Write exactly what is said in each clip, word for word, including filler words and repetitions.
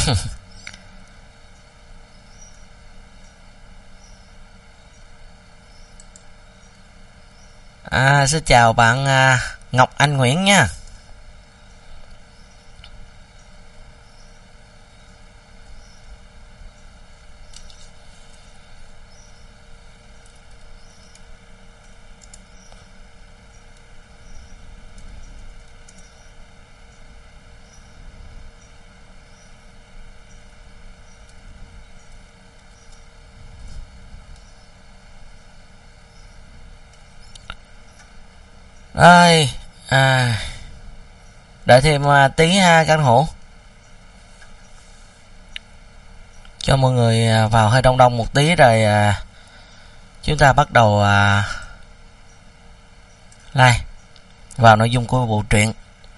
À, xin chào bạn à, Ngọc Anh Nguyễn nha. Rồi, à, đợi thêm à, tí ha các hữu, cho mọi người à, vào hơi đông đông một tí rồi à, chúng ta bắt đầu à, like vào nội dung của bộ truyện.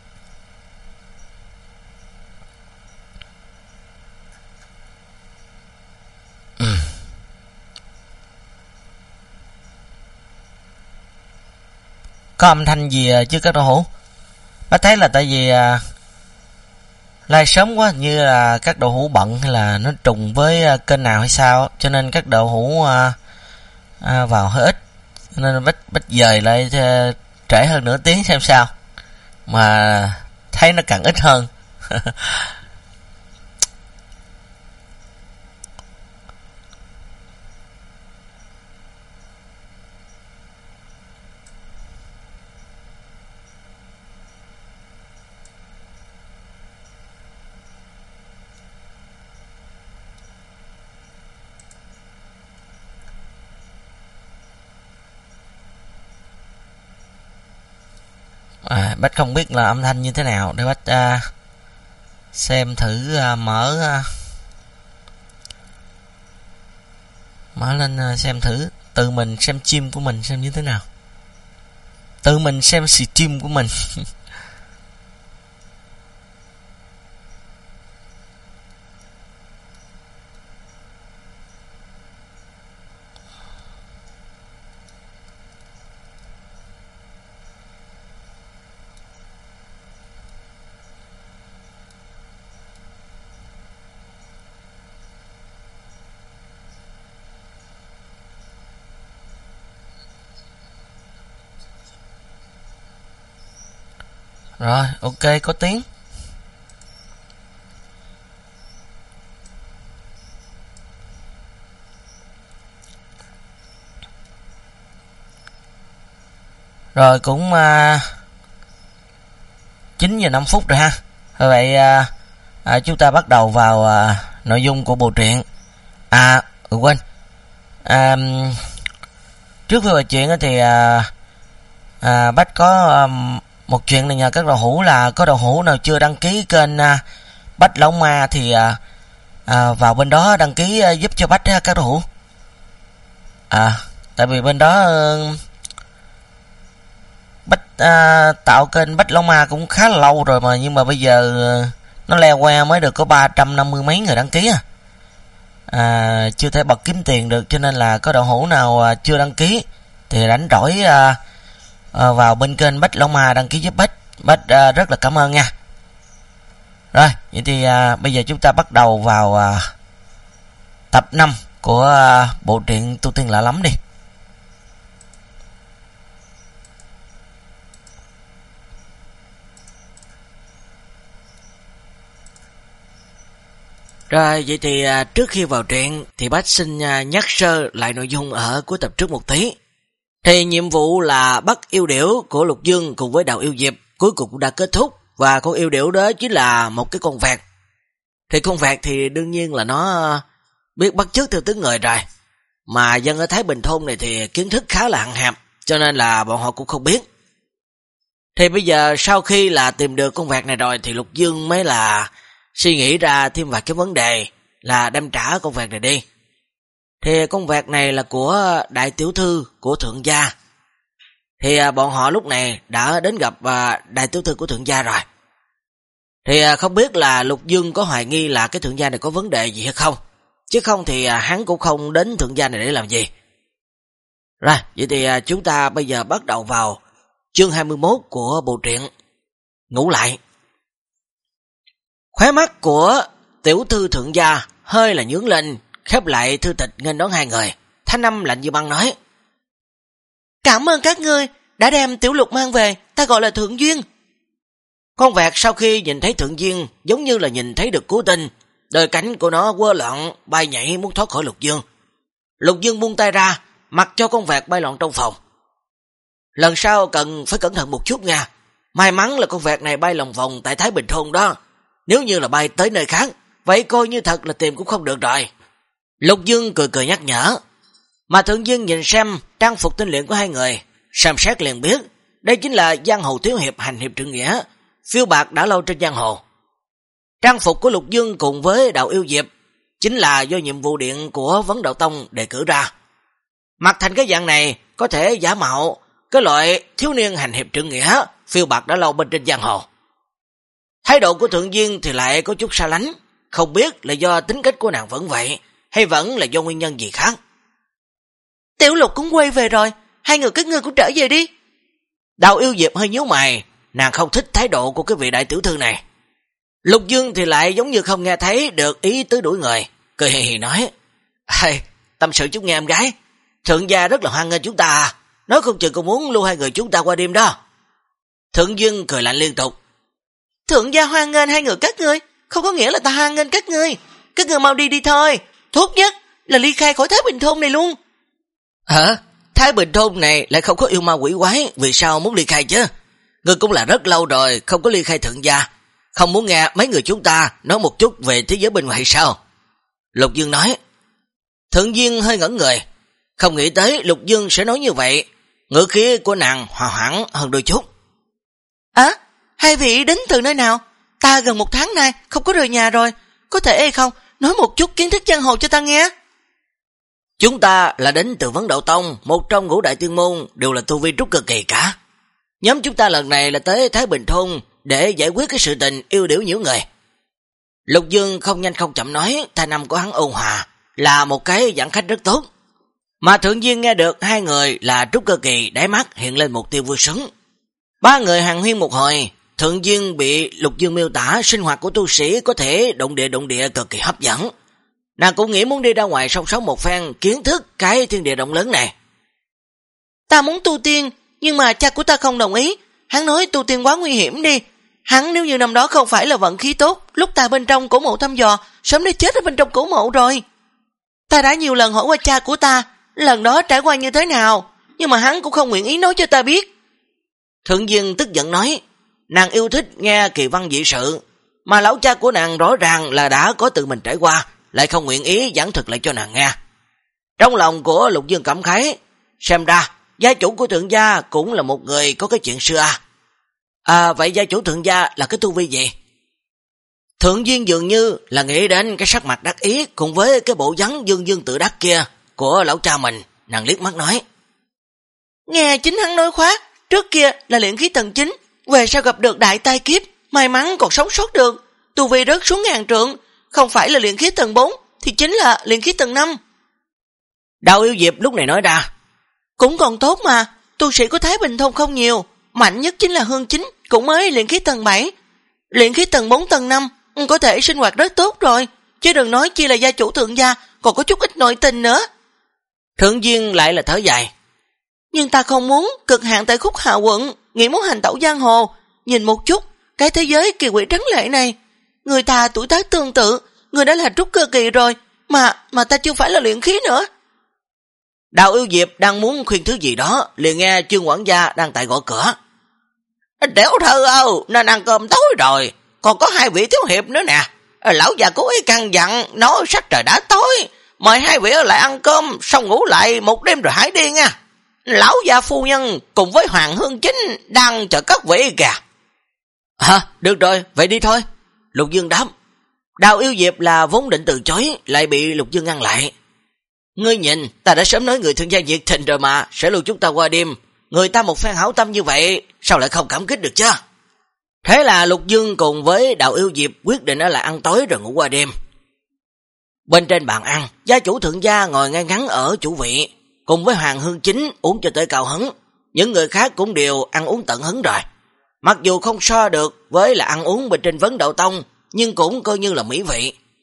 Ừ. Có âm thanh gì chứ các đồ hữu? Bác thấy là tại vì à, like sớm quá, như là các đồ hữu bận hay là nó trùng với à, kênh nào hay sao, cho nên các đồ hữu à, à, vào hơi ít, nên bắt bắt dời lại à, trễ hơn nửa tiếng xem sao, mà thấy nó càng ít hơn. À, Bách không biết là âm thanh như thế nào, để Bách à, xem thử à, mở à, mở lên à, xem thử tự mình xem chim của mình xem như thế nào, tự mình xem stream của mình. Rồi, ok, có tiếng. Rồi cũng à, chín giờ năm phút rồi ha. Thôi vậy à, à, chúng ta bắt đầu vào à, nội dung của bộ truyện. À, ừ, quên. À, trước khi vào chuyện thì à, à, Bách có à, một chuyện này nhờ các đầu hữu, là có đầu hữu nào chưa đăng ký kênh à, Bách Lão Ma thì à, à, vào bên đó đăng ký à, giúp cho Bách á, các đầu hữu. À, tại vì bên đó Bách à, tạo kênh Bách Lão Ma cũng khá là lâu rồi mà, nhưng mà bây giờ nó leo qua mới được có ba trăm năm mươi mấy người đăng ký à. À, chưa thể bật kiếm tiền được, cho nên là có đầu hữu nào à, chưa đăng ký thì rảnh rỗi à, à, vào bên kênh Bách Lão Ma đăng ký giúp Bách. Bách à, rất là cảm ơn nha. Rồi, vậy thì à, bây giờ chúng ta bắt đầu vào à, tập năm của à, bộ truyện Tu Tiên Lạ Lắm đi. Rồi, vậy thì à, trước khi vào truyện thì Bách xin à, nhắc sơ lại nội dung ở cuối tập trước một tí. Thì nhiệm vụ là bắt yêu điểu của Lục Dương cùng với Đào Yêu Diệp cuối cùng cũng đã kết thúc, và con yêu điểu đó chính là một cái con vẹt. Thì con vẹt thì đương nhiên là nó biết bắt chước theo tiếng người rồi, mà dân ở Thái Bình thôn này thì kiến thức khá là hạn hẹp, cho nên là bọn họ cũng không biết. Thì bây giờ sau khi là tìm được con vẹt này rồi thì Lục Dương mới là suy nghĩ ra thêm vài cái vấn đề là đem trả con vẹt này đi. Thì con vẹt này là của đại tiểu thư của thượng gia. Thì bọn họ lúc này đã đến gặp đại tiểu thư của thượng gia rồi. Thì không biết là Lục Dương có hoài nghi là cái thượng gia này có vấn đề gì hay không, chứ không thì hắn cũng không đến thượng gia này để làm gì. Rồi, vậy thì chúng ta bây giờ bắt đầu vào chương hai mươi mốt của bộ truyện Ngủ Lại. Khóe mắt của tiểu thư thượng gia hơi là nhướng lên, khép lại thư tịch nghênh đón hai người. Thanh âm lạnh như băng nói: Cảm ơn các ngươi đã đem tiểu lục mang về, ta gọi là Thượng Duyên. Con vẹt sau khi nhìn thấy Thượng Duyên giống như là nhìn thấy được cứu tinh, đôi cánh của nó quơ loạn bay nhảy muốn thoát khỏi Lục Dương. Lục Dương buông tay ra, mặc cho con vẹt bay loạn trong phòng. Lần sau cần phải cẩn thận một chút nha. May mắn là con vẹt này bay lòng vòng tại Thái Bình Thôn đó. Nếu như là bay tới nơi khác, vậy coi như thật là tìm cũng không được rồi. Lục Dương cười cười nhắc nhở. Mà Thượng Dương nhìn xem trang phục tinh luyện của hai người, xem xét liền biết đây chính là giang hồ thiếu hiệp hành hiệp trượng nghĩa, phiêu bạc đã lâu trên giang hồ. Trang phục của Lục Dương cùng với Đạo Yêu Diệp chính là do nhiệm vụ điện của Vấn Đạo Tông đề cử ra. Mặc thành cái dạng này có thể giả mạo cái loại thiếu niên hành hiệp trượng nghĩa, phiêu bạc đã lâu bên trên giang hồ. Thái độ của Thượng Duyên thì lại có chút xa lánh, không biết là do tính cách của nàng vẫn vậy, hay vẫn là do nguyên nhân gì khác. Tiểu Lục cũng quay về rồi, hai người các ngươi cũng trở về đi. Đạo Yêu Diệp hơi nhíu mày, nàng không thích thái độ của cái vị đại tiểu thư này. Lục Dương thì lại giống như không nghe thấy được ý tứ đuổi người, cười hì hì nói: Hey, tâm sự chút nghe em gái, Thượng gia rất là hoan nghênh chúng ta, nói không chừng còn muốn lưu hai người chúng ta qua đêm đó. Thượng Dương cười lạnh liên tục: Thượng gia hoan nghênh hai người các ngươi, không có nghĩa là ta hoan nghênh các ngươi. Các ngươi mau đi đi thôi, tốt nhất là ly khai khỏi Thái Bình Thôn này luôn. Hả? Thái Bình Thôn này lại không có yêu ma quỷ quái, vì sao muốn ly khai chứ? Ngươi cũng là rất lâu rồi không có ly khai Thượng gia, không muốn nghe mấy người chúng ta nói một chút về thế giới bên ngoài sao? Lục Dương nói. Thượng Duyên hơi ngẩn người, không nghĩ tới Lục Dương sẽ nói như vậy, ngữ khí của nàng hòa hoãn hơn đôi chút. À, hai vị đến từ nơi nào? Ta gần một tháng nay không có rời nhà rồi, có thể hay không nói một chút kiến thức giang hồ cho ta nghe? Chúng ta là đến từ Vấn Đạo Tông, một trong ngũ đại tiên môn, đều là tu vi trúc cơ kỳ cả. Nhóm chúng ta lần này là tới Thái Bình Thôn để giải quyết cái sự tình yêu điểu nhiễu người. Lục Dương không nhanh không chậm nói, thanh âm của hắn ôn hòa, là một cái giảng khách rất tốt. Mà Thượng Duyên nghe được hai người là trúc cơ kỳ, đáy mắt hiện lên một tia vui sướng. Ba người hàng huyên một hồi, Thượng Duyên bị Lục Dương miêu tả sinh hoạt của tu sĩ có thể động địa động địa cực kỳ hấp dẫn. Nàng cũng nghĩ muốn đi ra ngoài song sống một phen kiến thức cái thiên địa rộng lớn này. Ta muốn tu tiên, nhưng mà cha của ta không đồng ý. Hắn nói tu tiên quá nguy hiểm đi. Hắn nếu như năm đó không phải là vận khí tốt, lúc ta bên trong cổ mộ thăm dò, sớm đã chết ở bên trong cổ mộ rồi. Ta đã nhiều lần hỏi qua cha của ta, lần đó trải qua như thế nào, nhưng mà hắn cũng không nguyện ý nói cho ta biết. Thượng Duyên tức giận nói, nàng yêu thích nghe kỳ văn dị sự, mà lão cha của nàng rõ ràng là đã có tự mình trải qua, lại không nguyện ý giảng thuật lại cho nàng nghe. Trong lòng của Lục Dương cảm khái, xem ra gia chủ của Thượng gia cũng là một người có cái chuyện xưa à. À vậy gia chủ Thượng gia là cái tu vi gì? Thượng Duyên dường như là nghĩ đến cái sắc mặt đắc ý cùng với cái bộ dáng dương dương tự đắc kia của lão cha mình, nàng liếc mắt nói. Nghe chính hắn nói khoác, trước kia là luyện khí tầng chín, về sau gặp được đại tai kiếp, may mắn còn sống sót được, tu vi rớt xuống ngàn trượng, không phải là luyện khí tầng bốn, thì chính là luyện khí tầng năm. Đạo Yêu Diệp lúc này nói ra, cũng còn tốt mà, tu sĩ của Thái Bình Thôn không nhiều, mạnh nhất chính là Hương Chính, cũng mới luyện khí tầng bảy, luyện khí tầng bốn tầng năm, có thể sinh hoạt rất tốt rồi, chứ đừng nói chi là gia chủ Thượng gia, còn có chút ít nội tình nữa. Thượng Duyên lại là thở dài, nhưng ta không muốn cực hạn tại Khúc Hà quận, nghĩ muốn hành tẩu giang hồ, nhìn một chút cái thế giới kỳ quỷ trắng lệ này, người ta tuổi tác tương tự, người đã là trúc cơ kỳ rồi, mà mà ta chưa phải là luyện khí nữa. Đạo Yêu Diệp đang muốn khuyên thứ gì đó, liền nghe Trương quản gia đang tại gõ cửa. Tiểu thư ơi, nên ăn cơm tối rồi, còn có hai vị thiếu hiệp nữa nè. Lão già cố ý căn dặn, nói sắc trời đã tối, mời hai vị ở lại ăn cơm, xong ngủ lại một đêm rồi hãy đi nha. Lão già phu nhân cùng với Hoàng Hương Chính đang chờ các vị kìa. Hả, được rồi, vậy đi thôi. Lục Dương đáp. Đạo Yêu Diệp là vốn định từ chối, lại bị Lục Dương ngăn lại. Ngươi nhìn, ta đã sớm nói người Thương gia nhiệt tình rồi mà, sẽ lưu chúng ta qua đêm. Người ta một phen hảo tâm như vậy, sao lại không cảm kích được chứ? Thế là Lục Dương cùng với Đạo Yêu Diệp quyết định ở lại ăn tối rồi ngủ qua đêm. Bên trên bàn ăn, gia chủ Thượng gia ngồi ngay ngắn ở chủ vị, cùng với Hoàng Hương Chính uống cho tới cao hứng. Những người khác cũng đều ăn uống tận hứng rồi. Mặc dù không so được với là ăn uống bên trên Vấn Đạo Tông, nhưng cũng coi như là mỹ vị.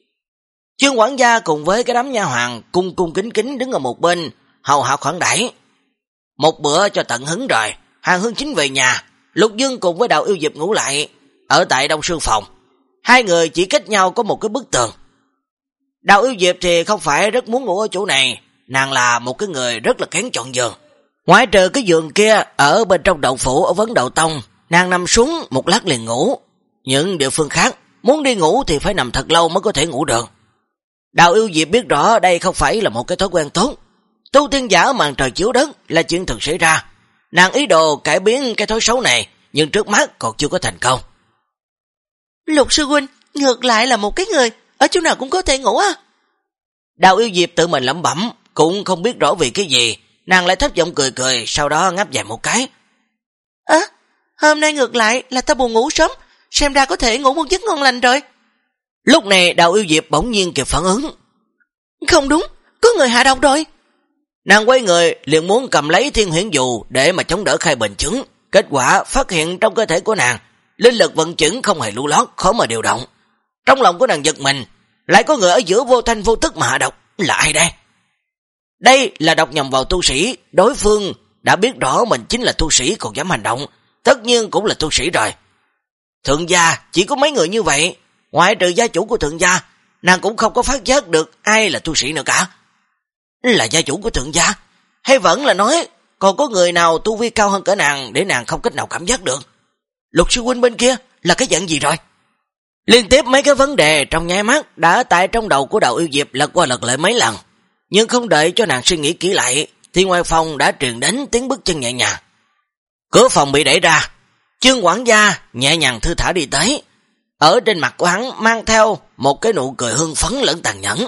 Chương quản gia cùng với cái đám nha hoàn cung cung kính kính đứng ở một bên, hầu hạ khoản đãi. Một bữa cho tận hứng rồi, Hàng Hương Chính về nhà, Lục Dương cùng với Đào Yêu Diệp ngủ lại ở tại Đông Sương phòng. Hai người chỉ cách nhau có một cái bức tường. Đào Yêu Diệp thì không phải rất muốn ngủ ở chỗ này, nàng là một cái người rất là kén chọn giường. Ngoại trừ cái giường kia ở bên trong đậu phủ ở Vấn Đậu Tông, nàng nằm xuống một lát liền ngủ. Những địa phương khác, muốn đi ngủ thì phải nằm thật lâu mới có thể ngủ được. Đào Yêu Diệp biết rõ đây không phải là một cái thói quen tốt. Tu tiên giả màn trời chiếu đất là chuyện thực xảy ra. Nàng ý đồ cải biến cái thói xấu này, nhưng trước mắt còn chưa có thành công. Lục sư huynh, ngược lại là một cái người, ở chỗ nào cũng có thể ngủ á. Đào Yêu Diệp tự mình lẩm bẩm, cũng không biết rõ vì cái gì, nàng lại thấp giọng cười cười, sau đó ngáp dài một cái. Á, à, hôm nay ngược lại là ta buồn ngủ sớm, xem ra có thể ngủ một giấc ngon lành rồi. Lúc này Đào Yêu Diệp bỗng nhiên kịp phản ứng. Không đúng, có người hạ độc rồi. Nàng quay người liền muốn cầm lấy thiên huyễn dù để mà chống đỡ khai bình chứng. Kết quả phát hiện trong cơ thể của nàng, linh lực vận chuyển không hề lưu lót, khó mà điều động. Trong lòng của nàng giật mình, lại có người ở giữa vô thanh vô tức mà hạ độc. Là ai đây? Đây là độc nhằm vào tu sĩ, đối phương đã biết rõ mình chính là tu sĩ còn dám hành động, tất nhiên cũng là tu sĩ rồi. Thượng gia chỉ có mấy người như vậy, ngoại trừ gia chủ của thượng gia, nàng cũng không có phát giác được ai là tu sĩ nữa cả. Là gia chủ của thượng gia, hay vẫn là nói còn có người nào tu vi cao hơn cả nàng để nàng không cách nào cảm giác được? Lục sư huynh bên kia là cái dạng gì rồi? Liên tiếp mấy cái vấn đề trong nháy mắt đã tại trong đầu của Đào Yêu Diệp lật qua lật lại mấy lần, nhưng không đợi cho nàng suy nghĩ kỹ lại thì ngoài phòng đã truyền đến tiếng bước chân nhẹ nhàng. Cửa phòng bị đẩy ra, Chương quản gia nhẹ nhàng thư thả đi tới. Ở trên mặt của hắn mang theo một cái nụ cười hưng phấn lẫn tàn nhẫn.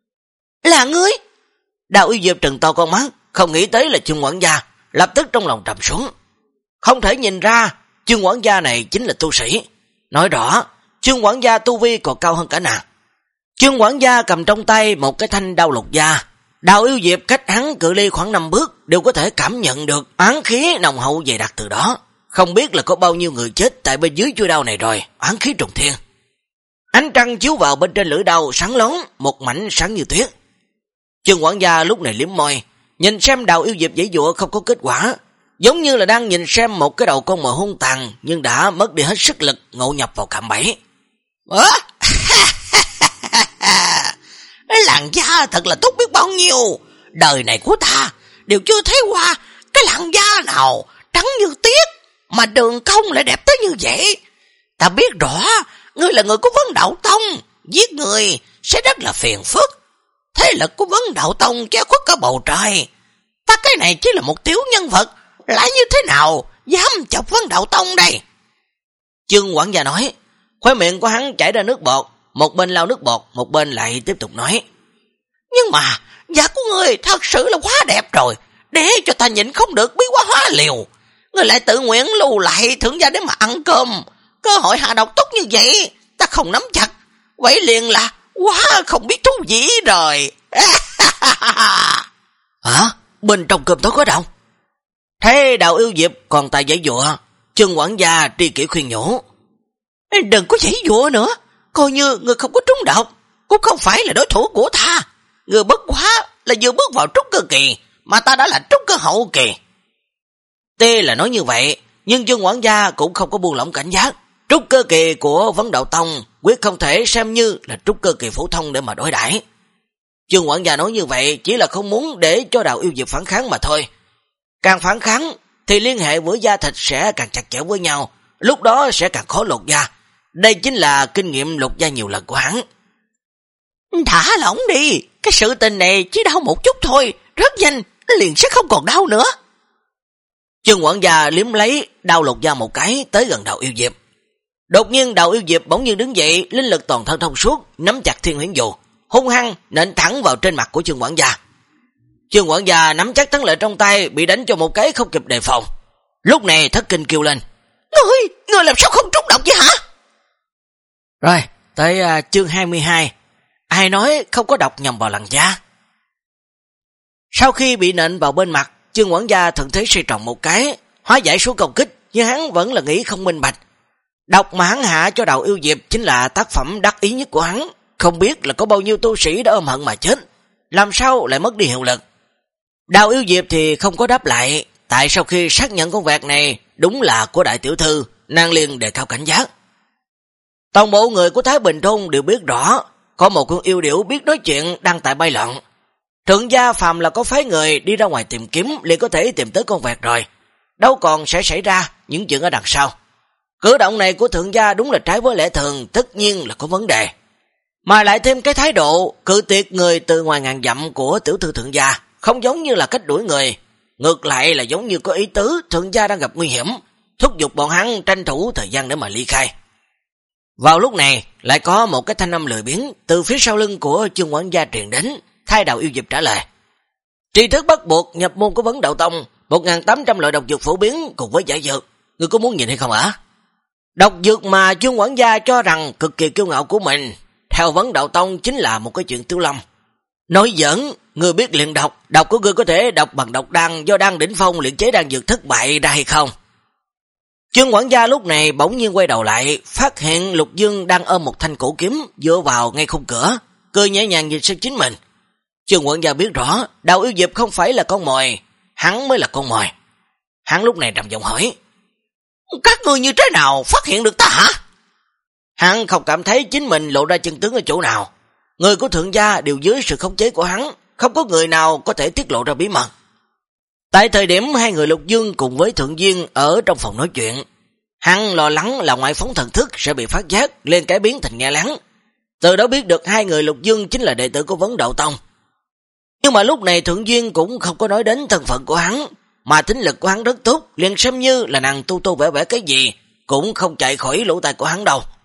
Là ngươi? Đào Yêu Diệp trừng to con mắt, không nghĩ tới là Chương quản gia, lập tức trong lòng trầm xuống. Không thể nhìn ra Chương quản gia này chính là tu sĩ. Nói rõ Chương quản gia tu vi còn cao hơn cả nàng. Chương quản gia cầm trong tay một cái thanh đao lục gia. Đào Yêu Diệp cách hắn cự ly khoảng năm bước đều có thể cảm nhận được oán khí nồng hậu dày đặc từ đó. Không biết là có bao nhiêu người chết tại bên dưới chuôi đao này rồi, oán khí trùng thiên. Ánh trăng chiếu vào bên trên lưỡi đao sáng lón, một mảnh sáng như tuyết. Chương quản gia lúc này liếm môi, nhìn xem Đào Yêu Diệp giãy giụa không có kết quả, giống như là đang nhìn xem một cái đầu con mồi hung tàn nhưng đã mất đi hết sức lực, ngộ nhập vào cạm bẫy. Làn da thật là tốt biết bao nhiêu, đời này của ta đều chưa thấy qua cái làn da nào trắng như tuyết mà đường cong lại đẹp tới như vậy. Ta biết rõ ngươi là người của Vấn Đạo Tông, giết người sẽ rất là phiền phức. Thế lực của Vấn Đạo Tông che khuất cả bầu trời, ta cái này chỉ là một tiểu nhân vật, lại như thế nào dám chọc Vấn Đạo Tông đây? Chương quản gia nói, khóe miệng của hắn chảy ra nước bọt, một bên lau nước bọt, một bên lại tiếp tục nói. Nhưng mà da của ngươi thật sự là quá đẹp rồi, để cho ta nhịn không được bí quá hóa liều. Ngươi lại tự nguyện lưu lại thượng gia để mà ăn cơm, cơ hội hạ độc tốt như vậy ta không nắm chặt, vậy liền là quá không biết thú vị rồi. Hả? Bên trong cơm tối có độc? Thế Đào Yêu Diệp còn tài giãy giụa, Chương quản gia tri kỷ khuyên nhủ. Đừng có giãy giụa nữa, coi như người không có trúng độc, cũng không phải là đối thủ của ta. Người bất quá là vừa bước vào trúc cơ kỳ, mà ta đã là trúc cơ hậu kỳ. Tuy là nói như vậy, nhưng Chương quản gia cũng không có buông lỏng cảnh giác. Trúc cơ kỳ của Vấn Đạo Tông quyết không thể xem như là trúc cơ kỳ phổ thông để mà đối đãi. Chương quản gia nói như vậy chỉ là không muốn để cho Đào Yêu Diệp phản kháng mà thôi. Càng phản kháng thì liên hệ với da thịt sẽ càng chặt chẽ với nhau, lúc đó sẽ càng khó lột da. Đây chính là kinh nghiệm lột da nhiều lần của hắn. Thả lỏng đi, cái sự tình này chỉ đau một chút thôi, rất nhanh liền sẽ không còn đau nữa. Chương quản gia liếm lấy đau lột da một cái tới gần Đào Yêu Diệp. Đột nhiên Đào Yêu Diệp bỗng nhiên đứng dậy, linh lực toàn thân thông suốt, nắm chặt thiên huyễn dù, hung hăng nện thẳng vào trên mặt của Chương quản gia. Chương quản gia nắm chắc thắng lợi trong tay, bị đánh cho một cái không kịp đề phòng. Lúc này thất kinh kêu lên. Ngươi, ngươi làm sao không trúng độc vậy hả? Rồi, tới uh, chương hai mươi hai. Ai nói không có độc nhằm vào làn da? Sau khi bị nện vào bên mặt, Chương quản gia thuận thế suy trọng một cái, hóa giải số công kích, nhưng hắn vẫn là nghĩ không minh bạch. Độc mà hắn hạ cho Đào Yêu Diệp chính là tác phẩm đắc ý nhất của hắn, không biết là có bao nhiêu tu sĩ đã ôm hận mà chết, làm sao lại mất đi hiệu lực. Đào Yêu Diệp thì không có đáp lại, tại sau khi xác nhận con vẹt này đúng là của đại tiểu thư, nàng liền đề cao cảnh giác. Toàn bộ người của Thái Bình Thôn đều biết rõ, có một con yêu điểu biết nói chuyện đang tại bay lọn. Thượng gia phàm là có phái người đi ra ngoài tìm kiếm liền có thể tìm tới con vẹt rồi, đâu còn sẽ xảy ra những chuyện ở đằng sau. Cử động này của thượng gia đúng là trái với lẽ thường, tất nhiên là có vấn đề. Mà lại thêm cái thái độ cự tuyệt người từ ngoài ngàn dặm của tiểu thư thượng gia, không giống như là cách đuổi người, ngược lại là giống như có ý tứ thượng gia đang gặp nguy hiểm, thúc giục bọn hắn tranh thủ thời gian để mà ly khai. Vào lúc này, lại có một cái thanh âm lười biếng từ phía sau lưng của Chương quản gia truyền đến, thay Đào Yêu Diệp trả lời. Tri thức bắt buộc nhập môn của Vấn Đạo Tông, một nghìn tám trăm loại độc dược phổ biến cùng với giải dược, ngươi có muốn nhìn hay không hả? Độc dược mà Chương quản gia cho rằng cực kỳ kiêu ngạo của mình, theo Vấn Đạo Tông chính là một cái chuyện tiêu lâm. Nói giỡn, ngươi biết luyện độc, độc của ngươi có thể độc bằng độc đan do đan đỉnh phong luyện chế đan dược thất bại ra hay không? Chương quản gia lúc này bỗng nhiên quay đầu lại, phát hiện Lục Dương đang ôm một thanh cổ kiếm dựa vào ngay khung cửa, cười nhẹ nhàng nhìn sang chính mình. Chương quản gia biết rõ, Đào Yêu Diệp không phải là con mồi, hắn mới là con mồi. Hắn lúc này trầm giọng hỏi, các ngươi như thế nào phát hiện được ta hả? Hắn không cảm thấy chính mình lộ ra chân tướng ở chỗ nào. Người của thượng gia đều dưới sự khống chế của hắn, không có người nào có thể tiết lộ ra bí mật. Tại thời điểm hai người Lục Dương cùng với Thượng Duyên ở trong phòng nói chuyện, hắn lo lắng là ngoại phóng thần thức sẽ bị phát giác lên cái biến thành nghe lắng. Từ đó biết được hai người Lục Dương chính là đệ tử của Vấn Đạo Tông. Nhưng mà lúc này Thượng Duyên cũng không có nói đến thân phận của hắn, mà tính lực của hắn rất tốt, liền xem như là nàng tu tu vẽ vẽ cái gì, cũng không chạy khỏi lỗ tai của hắn đâu.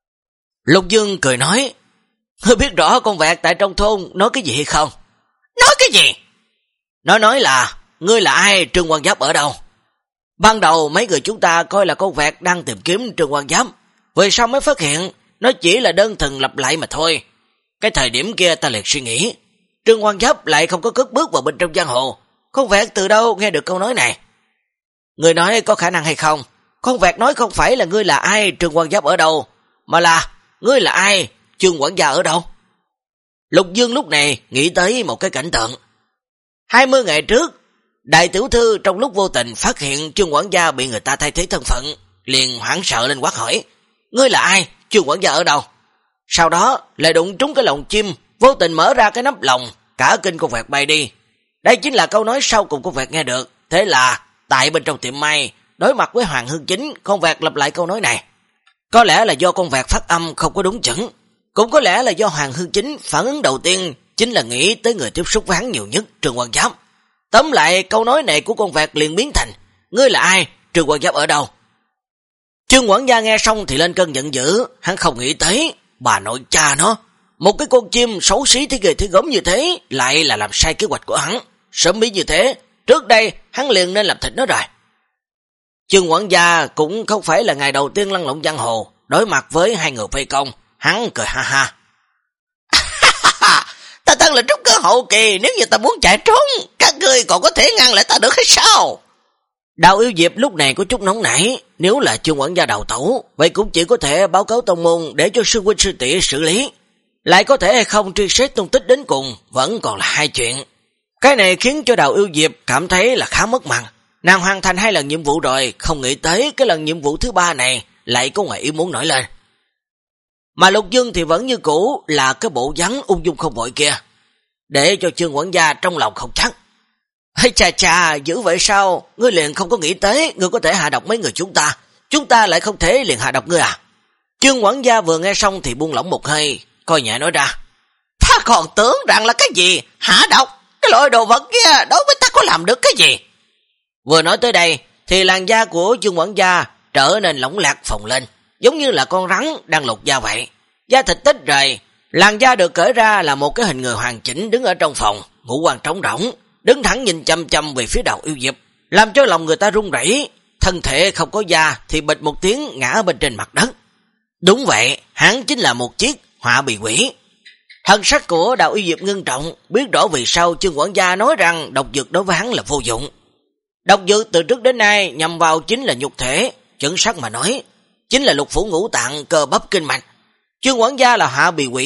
Lục Dương cười nói, ngươi biết rõ con vẹt tại trong thôn nói cái gì hay không? Nói cái gì? Nó nói là, ngươi là ai, Trương Quan Giáp ở đâu? Ban đầu mấy người chúng ta coi là con vẹt đang tìm kiếm Trương Quan Giáp, về sau mới phát hiện nó chỉ là đơn thuần lặp lại mà thôi. Cái thời điểm kia ta liền suy nghĩ, Trương Quan Giáp lại không có cất bước vào bên trong giang hồ, con vẹt từ đâu nghe được câu nói này? Người nói có khả năng hay không? Con vẹt nói không phải là ngươi là ai, Trương Quan Giáp ở đâu, mà là ngươi là ai, Chương quản gia ở đâu? Lục Dương lúc này nghĩ tới một cái cảnh tượng. hai mươi ngày trước, đại tiểu thư trong lúc vô tình phát hiện Chương quản gia bị người ta thay thế thân phận, liền hoảng sợ lên quát hỏi, ngươi là ai, Chương quản gia ở đâu? Sau đó lại đụng trúng cái lồng chim, vô tình mở ra cái nắp lồng, cả kinh con vẹt bay đi. Đây chính là câu nói sau cùng con vẹt nghe được. Thế là tại bên trong tiệm may, đối mặt với Hoàng Hương Chính, con vẹt lặp lại câu nói này. Có lẽ là do con vẹt phát âm không có đúng chuẩn, cũng có lẽ là do Hoàng Hương Chính phản ứng đầu tiên chính là nghĩ tới người tiếp xúc với hắn nhiều nhất, Trương Quan Giáp. Tóm lại câu nói này của con vẹt liền biến thành, ngươi là ai, Trương Quan Giáp ở đâu? Trương quản gia nghe xong thì lên cơn giận dữ, hắn không nghĩ tới, bà nội cha nó, một cái con chim xấu xí thế ghê thế gớm như thế lại là làm sai kế hoạch của hắn. Sớm biết như thế, trước đây hắn liền nên làm thịt nó rồi. Trương quản gia cũng không phải là ngày đầu tiên lăn lộn giang hồ, đối mặt với hai người vây công, hắn cười ha ha. Ta thân là trúc cơ hậu kỳ, nếu như ta muốn chạy trốn, các ngươi còn có thể ngăn lại ta được hay sao? Đào Yêu Diệp lúc này có chút nóng nảy, nếu là Trương quản gia đào tẩu, vậy cũng chỉ có thể báo cáo tông môn để cho sư huynh sư tỷ xử lý. Lại có thể hay không truy xét tung tích đến cùng, vẫn còn là hai chuyện. Cái này khiến cho Đào Yêu Diệp cảm thấy là khá mất mặt. Nàng hoàn thành hai lần nhiệm vụ rồi, không nghĩ tới cái lần nhiệm vụ thứ ba này lại có ngoài ý muốn nổi lên. Mà Lục Dương thì vẫn như cũ là cái bộ dáng ung dung không vội kia, để cho Trương quản gia trong lòng không chắc. Hay chà chà, dữ vậy sao? Ngươi liền không có nghĩ tới ngươi có thể hạ độc mấy người chúng ta, chúng ta lại không thể liền hạ độc ngươi à? Trương quản gia vừa nghe xong thì buông lỏng một hơi, coi nhẹ nói ra, ta còn tưởng rằng là cái gì hạ độc, cái loại đồ vật kia đối với ta có làm được cái gì? Vừa nói tới đây thì làn da của Trương quản gia trở nên lỏng lạc phồng lên, giống như là con rắn đang lột da vậy. Da thịt tách rời, làn da được cởi ra là một cái hình người hoàn chỉnh đứng ở trong phòng, ngũ quan trống rỗng, đứng thẳng nhìn chăm chăm về phía Đào Yêu Diệp, làm cho lòng người ta run rẩy. Thân thể không có da thì bịch một tiếng ngã bên trên mặt đất. Đúng vậy, hắn chính là một chiếc họa bị quỷ. Thân sắc của Đào Yêu Diệp ngưng trọng, biết rõ vì sao Trương quản gia nói rằng độc dược đối với hắn là vô dụng. Độc dược từ trước đến nay nhằm vào chính là nhục thể, chuẩn xác mà nói, chính là lục phủ ngũ tạng, cơ bắp kinh mạch. Trương quản gia là hạ bị quỷ,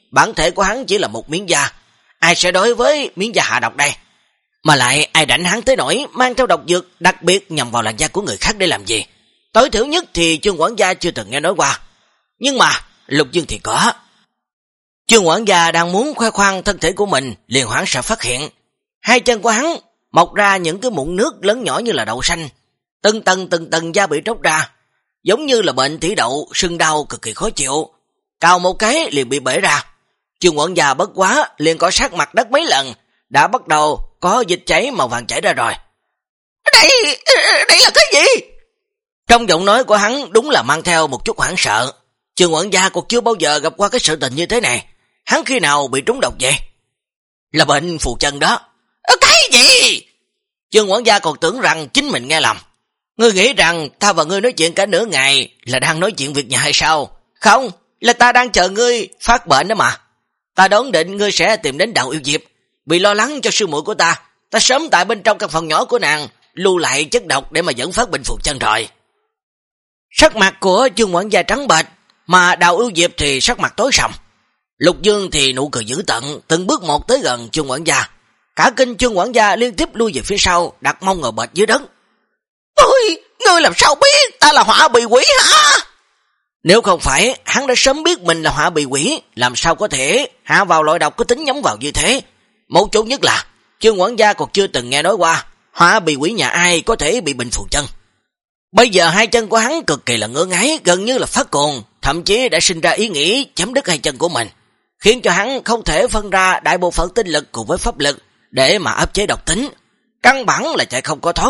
bản thể của hắn chỉ là một miếng da. Ai sẽ đối với miếng da hạ độc đây? Mà lại ai rảnh hắn tới nỗi mang theo độc dược đặc biệt nhằm vào làn da của người khác để làm gì? Tối thiểu nhất thì Chương quản gia chưa từng nghe nói qua. Nhưng mà Lục Dương thì có. Chương quản gia đang muốn khoe khoang thân thể của mình, liền hoảng sợ phát hiện hai chân của hắn mọc ra những cái mụn nước lớn nhỏ như là đậu xanh, từng tầng từng tầng da bị tróc ra, giống như là bệnh thủy đậu, sưng đau cực kỳ khó chịu. Cào một cái liền bị bể ra. Chương quản gia bất quá liền cọ sát mặt đất mấy lần, đã bắt đầu có dịch chảy màu vàng chảy ra rồi. Đây, đây là cái gì? Trong giọng nói của hắn đúng là mang theo một chút hoảng sợ. Chương quản gia còn chưa bao giờ gặp qua cái sự tình như thế này. Hắn khi nào bị trúng độc vậy? Là bệnh phù chân đó. Cái gì? Chương quản gia còn tưởng rằng chính mình nghe lầm. Ngươi nghĩ rằng ta và ngươi nói chuyện cả nửa ngày là đang nói chuyện việc nhà hay sao? Không, là ta đang chờ ngươi phát bệnh đó mà. Ta đoán định ngươi sẽ tìm đến Đạo Yêu Diệp, vì lo lắng cho sư muội của ta. Ta sớm tại bên trong căn phòng nhỏ của nàng lưu lại chất độc để mà dẫn phát bệnh phù chân rồi. Sắc mặt của Chương quản gia trắng bệch, mà Đạo Yêu Diệp thì sắc mặt tối sầm. Lục Dương thì nụ cười dữ tận, từng bước một tới gần Chương quản gia. Cả kinh Chương quản gia liên tiếp lui về phía sau, đặt mông ngồi bệt dưới đất. Ôi, ngươi làm sao biết ta là hỏa bị quỷ hả? Nếu không phải hắn đã sớm biết mình là hỏa bị quỷ, làm sao có thể hạ vào loại độc có tính nhắm vào như thế? Một chỗ nhất là Chương quản gia còn chưa từng nghe nói qua hỏa bị quỷ nhà ai có thể bị bệnh phù chân. Bây giờ hai chân của hắn cực kỳ là ngứa ngáy, gần như là phát cuồng, thậm chí đã sinh ra ý nghĩ chấm đứt hai chân của mình, khiến cho hắn không thể phân ra đại bộ phận tinh lực cùng với pháp lực để mà áp chế độc tính, căn bản là chạy không có thoát.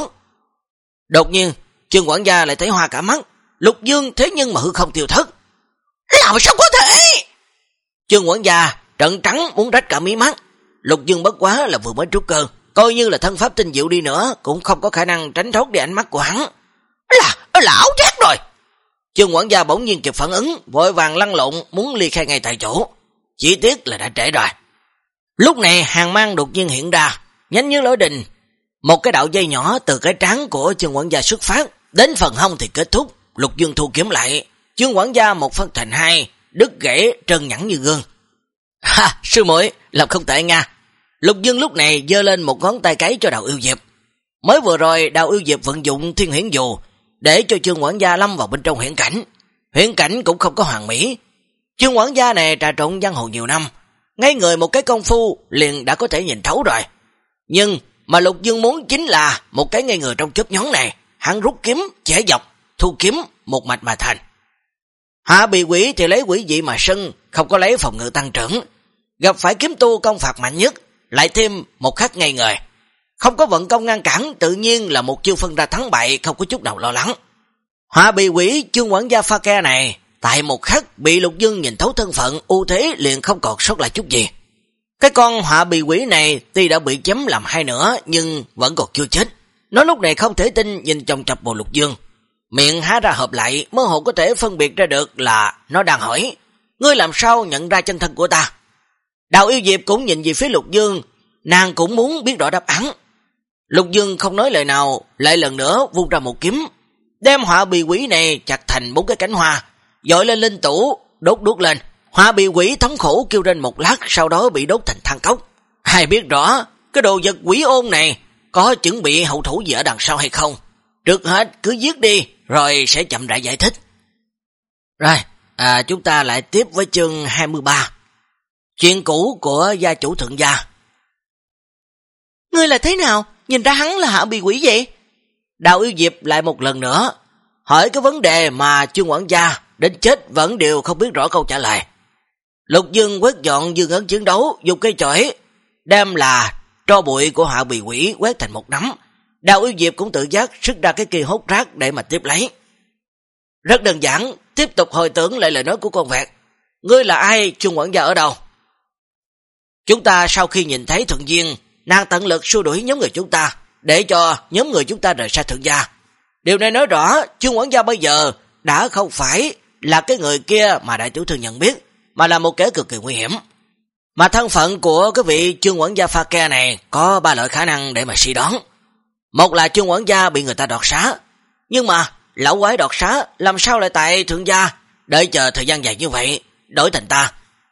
Đột nhiên, Chương quản gia lại thấy hoa cả mắt, Lục Dương thế nhưng mà hư không tiêu thất. Làm sao có thể? Chương quản gia trợn trắng muốn rách cả mí mắt. Lục Dương bất quá là vừa mới trút cơ, coi như là thân pháp tinh diệu đi nữa cũng không có khả năng tránh thoát đi ánh mắt của hắn. Là, là ảo giác rồi. Chương quản gia bỗng nhiên kịp phản ứng, vội vàng lăn lộn muốn ly khai ngay tại chỗ. Chỉ tiếc là đã trễ rồi. Lúc này hàng mang đột nhiên hiện ra, nhanh như lôi đình. Một cái đạo dây nhỏ từ cái trán của Chương quản gia xuất phát, đến phần hông thì kết thúc. Lục Dương thu kiếm lại, Chương quản gia một phân thành hai, đứt gãy trơn nhẵn như gương. Ha, sư muội làm không tệ nha. Lục Dương lúc này giơ lên một ngón tay cái cho Đạo Yêu Diệp. Mới vừa rồi Đạo Yêu Diệp vận dụng Thiên Huyễn Dù để cho Chương quản gia lâm vào bên trong huyễn cảnh. Huyễn cảnh cũng không có hoàn mỹ. Chương quản gia này trà trộn giang hồ nhiều năm, ngay người một cái công phu liền đã có thể nhìn thấu rồi. Nhưng mà Lục Dương muốn chính là một cái ngay người trong chớp nhón này, hắn rút kiếm chẻ dọc, thu kiếm một mạch mà thành. Hạ bị quỷ thì lấy quỷ dị mà sân, không có lấy phòng ngự tăng trưởng. Gặp phải kiếm tu công phạt mạnh nhất, lại thêm một khắc ngay người, không có vận công ngăn cản, tự nhiên là một chiêu phân ra thắng bại, không có chút nào lo lắng. Hạ bị quỷ Chương quản gia pha ke này, tại một khắc bị Lục Dương nhìn thấu thân phận, ưu thế liền không còn sót lại chút gì. Cái con họa bị quỷ này tuy đã bị chém làm hai nửa, nhưng vẫn còn chưa chết. Nó lúc này không thể tin nhìn chòng chọc vào Lục Dương, miệng há ra hợp lại, mơ hồ có thể phân biệt ra được là nó đang hỏi: ngươi làm sao nhận ra chân thân của ta? Đạo Yêu Diệp cũng nhìn về phía Lục Dương, nàng cũng muốn biết rõ đáp án. Lục Dương không nói lời nào, lại lần nữa vung ra một kiếm, đem họa bị quỷ này chặt thành bốn cái cánh hoa, dội lên linh tủ, đốt đuốc lên. Họa bị quỷ thống khổ kêu lên một lát, sau đó bị đốt thành than cốc. Ai biết rõ cái đồ vật quỷ ôn này có chuẩn bị hậu thủ gì ở đằng sau hay không? Trước hết cứ giết đi, rồi sẽ chậm rãi giải thích. Rồi, à, chúng ta lại tiếp với chương hai mươi ba. Chuyện cũ của gia chủ thượng gia. Ngươi là thế nào? Nhìn ra hắn là Hạ bị quỷ vậy? Đạo Yêu Diệp lại một lần nữa hỏi cái vấn đề mà Chương quản gia đến chết vẫn đều không biết rõ câu trả lời. Lục Dương quét dọn dương ấn chiến đấu, dùng cây chổi đem là tro bụi của Hạ bị quỷ quét thành một nắm. Đạo Yêu Diệp cũng tự giác sức ra cái kỳ hốt rác để mà tiếp lấy. Rất đơn giản, tiếp tục hồi tưởng lại lời nói của con vẹt. Ngươi là ai? Chương quản gia ở đâu? Chúng ta sau khi nhìn thấy Thuận Duyên, nàng tận lực xua đuổi nhóm người chúng ta, để cho nhóm người chúng ta rời xa thượng gia. Điều này nói rõ Chương quản gia bây giờ đã không phải là cái người kia mà đại tiểu thư nhận biết, mà là một kẻ cực kỳ nguy hiểm. Mà thân phận của cái vị Chương quản gia pha ke này có ba loại khả năng để mà suy đoán. Một là Chương quản gia bị người ta đoạt xá, nhưng mà lão quái đoạt xá làm sao lại tại thượng gia, đợi chờ thời gian dài như vậy, đổi thành ta,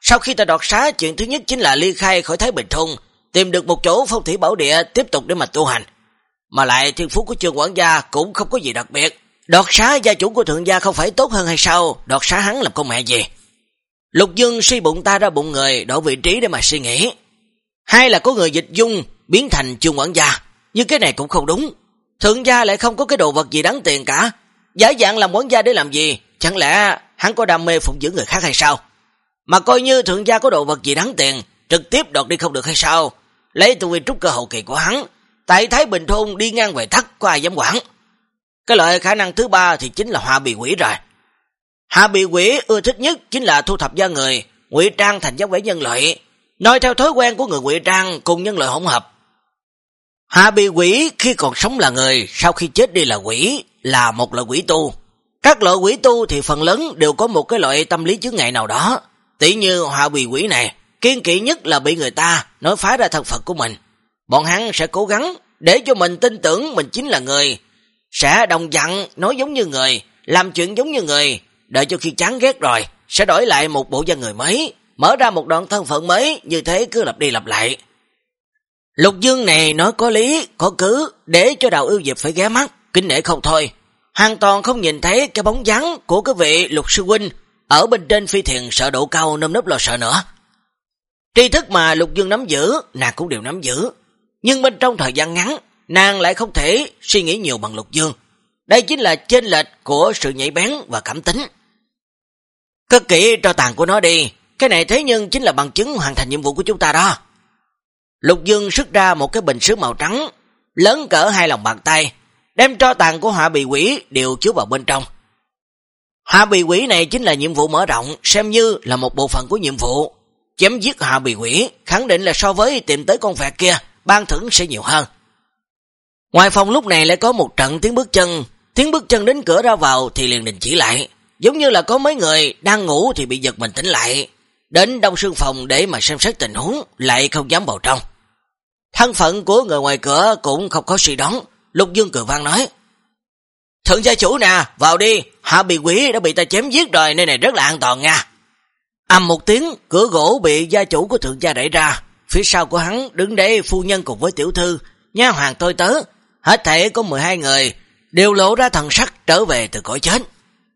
Sau khi ta đoạt xá, chuyện thứ nhất chính là ly khai khỏi Thái Bình Thung, tìm được một chỗ phong thủy bảo địa tiếp tục để mà tu hành. Mà lại thiên phú của Trương quản gia cũng không có gì đặc biệt. Đoạt xá gia chủ của thượng gia không phải tốt hơn hay sao? Đoạt xá hắn làm con mẹ gì? Lục Dương suy bụng ta ra bụng người, đổi vị trí để mà suy nghĩ. Hay là có người dịch dung biến thành Trương quản gia, nhưng cái này cũng không đúng. Thượng gia lại không có cái đồ vật gì đáng tiền cả. Giả dạng làm quản gia để làm gì? Chẳng lẽ hắn có đam mê phụng dưỡng người khác hay sao? Mà coi như thượng gia có đồ vật gì đáng tiền, trực tiếp đoạt đi không được hay sao? Lấy tu vi trúc cơ hậu kỳ của hắn, tại Thái Bình Thôn đi ngang về thắt, có ai dám quản? Cái loại khả năng thứ ba thì chính là họa bị quỷ rồi. Hạ bị quỷ ưa thích nhất chính là thu thập da người, ngụy trang thành dáng vẻ nhân loại, nói theo thói quen của người ngụy trang cùng nhân loại hỗn hợp. Hạ bị quỷ khi còn sống là người, sau khi chết đi là quỷ, là một loại quỷ tu. Các loại quỷ tu thì phần lớn đều có một cái loại tâm lý chướng ngại nào đó. Tỷ như hạ bị quỷ này, kiên kỵ nhất là bị người ta nói phá ra thân phận của mình. Bọn hắn sẽ cố gắng để cho mình tin tưởng mình chính là người, sẽ đồng dặn nói giống như người, làm chuyện giống như người, đợi cho khi chán ghét rồi sẽ đổi lại một bộ da người mới, mở ra một đoạn thân phận mới, như thế cứ lặp đi lặp lại. Lục Dương này nói có lý, có cứ, để cho Đào Yêu Diệp phải ghé mắt, kính nể không thôi. Hoàn toàn không nhìn thấy cái bóng dáng của cái vị Lục sư huynh ở bên trên phi thuyền sợ độ cao nơm nớp lo sợ nữa. Tri thức mà Lục Dương nắm giữ, nàng cũng đều nắm giữ, nhưng bên trong thời gian ngắn, nàng lại không thể suy nghĩ nhiều bằng Lục Dương. Đây chính là chênh lệch của sự nhạy bén và cảm tính. Cất kỹ tro tàn của nó đi, cái này thế nhưng chính là bằng chứng hoàn thành nhiệm vụ của chúng ta đó. Lục Dương xuất ra một cái bình sứ màu trắng, lớn cỡ hai lòng bàn tay, đem tro tàn của họa bị quỷ đều chứa vào bên trong. Họa bị quỷ này chính là nhiệm vụ mở rộng, xem như là một bộ phận của nhiệm vụ. Chém giết họa bị quỷ, khẳng định là so với tìm tới con vẹt kia, ban thưởng sẽ nhiều hơn. Ngoài phòng lúc này lại có một trận tiếng bước chân, tiếng bước chân đến cửa ra vào thì liền đình chỉ lại, giống như là có mấy người đang ngủ thì bị giật mình tỉnh lại, đến đông sương phòng để mà xem xét tình huống, lại không dám vào trong. Thân phận của người ngoài cửa cũng không có suy đoán, Lục Dương cười vang nói: "Thượng gia chủ nè, vào đi, hạ bị quỷ đã bị ta chém giết rồi, nơi này rất là an toàn nha." Ầm một tiếng, cửa gỗ bị gia chủ của thượng gia đẩy ra, phía sau của hắn đứng đây phu nhân cùng với tiểu thư, nha hoàn tôi tớ, hết thảy có mười hai người, đều lộ ra thần sắc trở về từ cõi chết.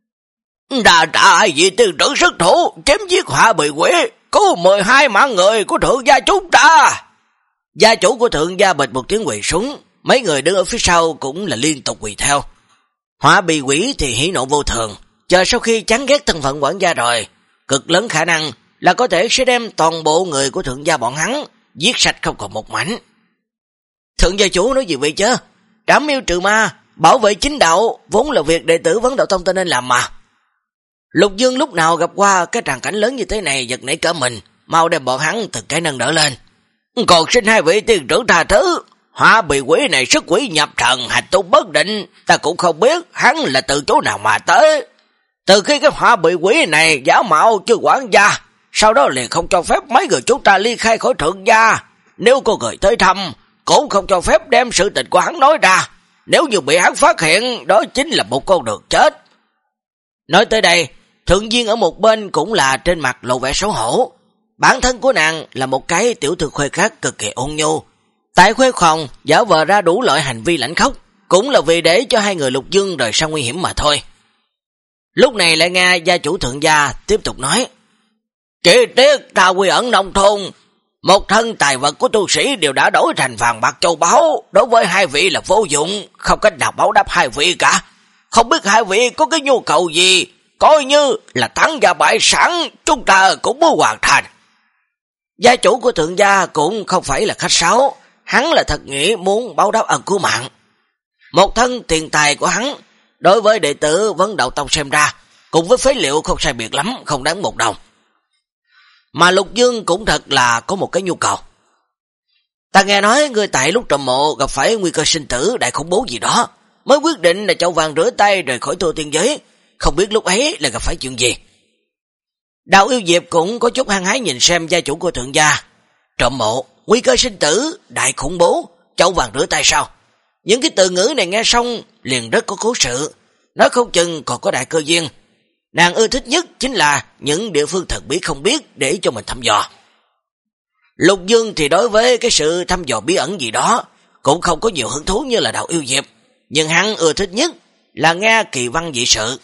"Đà tạ vì tiên tử sức thủ, chém giết họa bị quỷ, cứu mười hai mạng người của thượng gia chúng ta." Gia chủ của thượng gia bịch một tiếng quỳ xuống, mấy người đứng ở phía sau cũng là liên tục quỳ theo. Họa bị quỷ thì hỉ nộ vô thường, chờ sau khi chán ghét thân phận quản gia rồi, cực lớn khả năng là có thể sẽ đem toàn bộ người của thượng gia bọn hắn giết sạch không còn một mảnh. "Thượng gia chủ nói gì vậy chứ? Trảm yêu trừ ma, bảo vệ chính đạo vốn là việc đệ tử Vấn Đạo Tông ta nên làm mà." Lục Dương lúc nào gặp qua cái tràng cảnh lớn như thế này giật nảy cả mình, mau đem bọn hắn từng cái nâng đỡ lên. "Còn xin hai vị tiên trưởng tha thứ, họa bị quỷ này sức quỷ nhập thần, hành tung bất định, ta cũng không biết hắn là từ chỗ nào mà tới. Từ khi cái họa bị quỷ này giả mạo chưa quản gia, sau đó liền không cho phép mấy người chúng ta ly khai khỏi thượng gia. Nếu có người tới thăm, cũng không cho phép đem sự tình của hắn nói ra. Nếu như bị hắn phát hiện, đó chính là một con đường chết." Nói tới đây, Thượng Viên ở một bên cũng là trên mặt lộ vẻ xấu hổ. Bản thân của nàng là một cái tiểu thư khuê khác cực kỳ ôn nhu. Tại khuê phòng giả vờ ra đủ loại hành vi lãnh khốc, cũng là vì để cho hai người Lục Dương rời xa nguy hiểm mà thôi. Lúc này lại nghe gia chủ thượng gia tiếp tục nói: "Chỉ tiếc ta quy ẩn nông thôn, một thân tài vật của tu sĩ đều đã đổi thành vàng bạc châu báu, đối với hai vị là vô dụng, không cách nào báo đáp hai vị cả. Không biết hai vị có cái nhu cầu gì, coi như là tán gia bại sản, chúng ta cũng muốn hoàn thành." Gia chủ của thượng gia cũng không phải là khách sáo, hắn là thật nghĩ muốn báo đáp ân cứu mạng. Một thân tiền tài của hắn, đối với đệ tử Vấn Đạo Tông xem ra, cùng với phế liệu không sai biệt lắm, không đáng một đồng. Mà Lục Dương cũng thật là có một cái nhu cầu. "Ta nghe nói người tại lúc trầm mộ gặp phải nguy cơ sinh tử đại khủng bố gì đó, mới quyết định là chậu vàng rửa tay rời khỏi tu tiên giới, không biết lúc ấy là gặp phải chuyện gì." Đào Yêu Diệp cũng có chút hăng hái nhìn xem gia chủ của thượng gia. Trộm mộ, nguy cơ sinh tử, đại khủng bố, chậu vàng rửa tay sao? Những cái từ ngữ này nghe xong liền rất có cố sự, nói không chừng còn có đại cơ duyên. Nàng ưa thích nhất chính là những địa phương thần bí không biết để cho mình thăm dò. Lục Dương thì đối với cái sự thăm dò bí ẩn gì đó cũng không có nhiều hứng thú như là Đạo Yêu Diệp, nhưng hắn ưa thích nhất là nghe kỳ văn dị sự.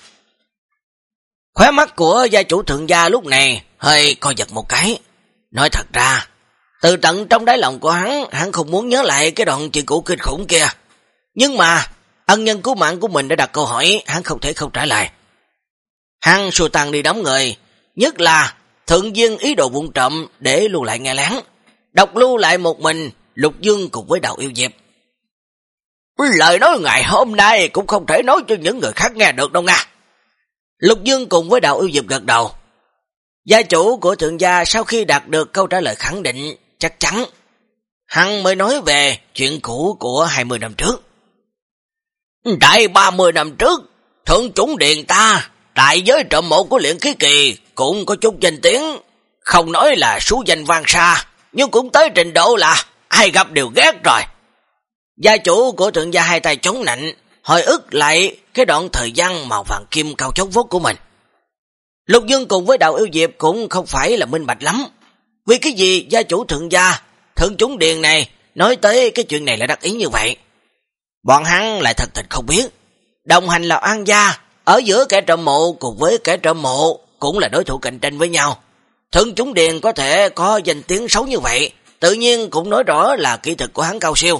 Khóe mắt của gia chủ thượng gia lúc này hơi co giật một cái. Nói thật ra, từ tận trong đáy lòng của hắn, hắn không muốn nhớ lại cái đoạn chuyện cũ kinh khủng kia. Nhưng mà, ân nhân cứu mạng của mình đã đặt câu hỏi, hắn không thể không trả lời. Hắn xua tan đi đám người, nhất là Thượng Dương ý đồ vụng trộm để lưu lại nghe lén, độc lưu lại một mình Lục Dương cùng với Đạo Yêu Diệp. Lời nói ngày hôm nay cũng không thể nói cho những người khác nghe được đâu nha. Lục Dương cùng với Đạo Yêu Diệp gật đầu. Gia chủ của thượng gia sau khi đạt được câu trả lời khẳng định chắc chắn, hắn mới nói về chuyện cũ của hai mươi năm trước. Đại ba mươi năm trước, thượng chủng điện ta, đại giới trộm mộ của Luyện Khí Kỳ cũng có chút danh tiếng, không nói là số danh vang xa, nhưng cũng tới trình độ là ai gặp đều ghét rồi. Gia chủ của thượng gia hai tay chống nạnh, hồi ức lại cái đoạn thời gian màu vàng kim cao chót vót của mình. Lục Dương cùng với Đạo Yêu Diệp cũng không phải là minh bạch lắm. Vì cái gì gia chủ thượng gia, thượng chủng điện này nói tới cái chuyện này là đắc ý như vậy? Bọn hắn lại thật tình không biết. Đồng hành là An gia, ở giữa kẻ trộm mộ cùng với kẻ trộm mộ cũng là đối thủ cạnh tranh với nhau. Thượng chủng điện có thể có danh tiếng xấu như vậy, tự nhiên cũng nói rõ là kỹ thuật của hắn cao siêu.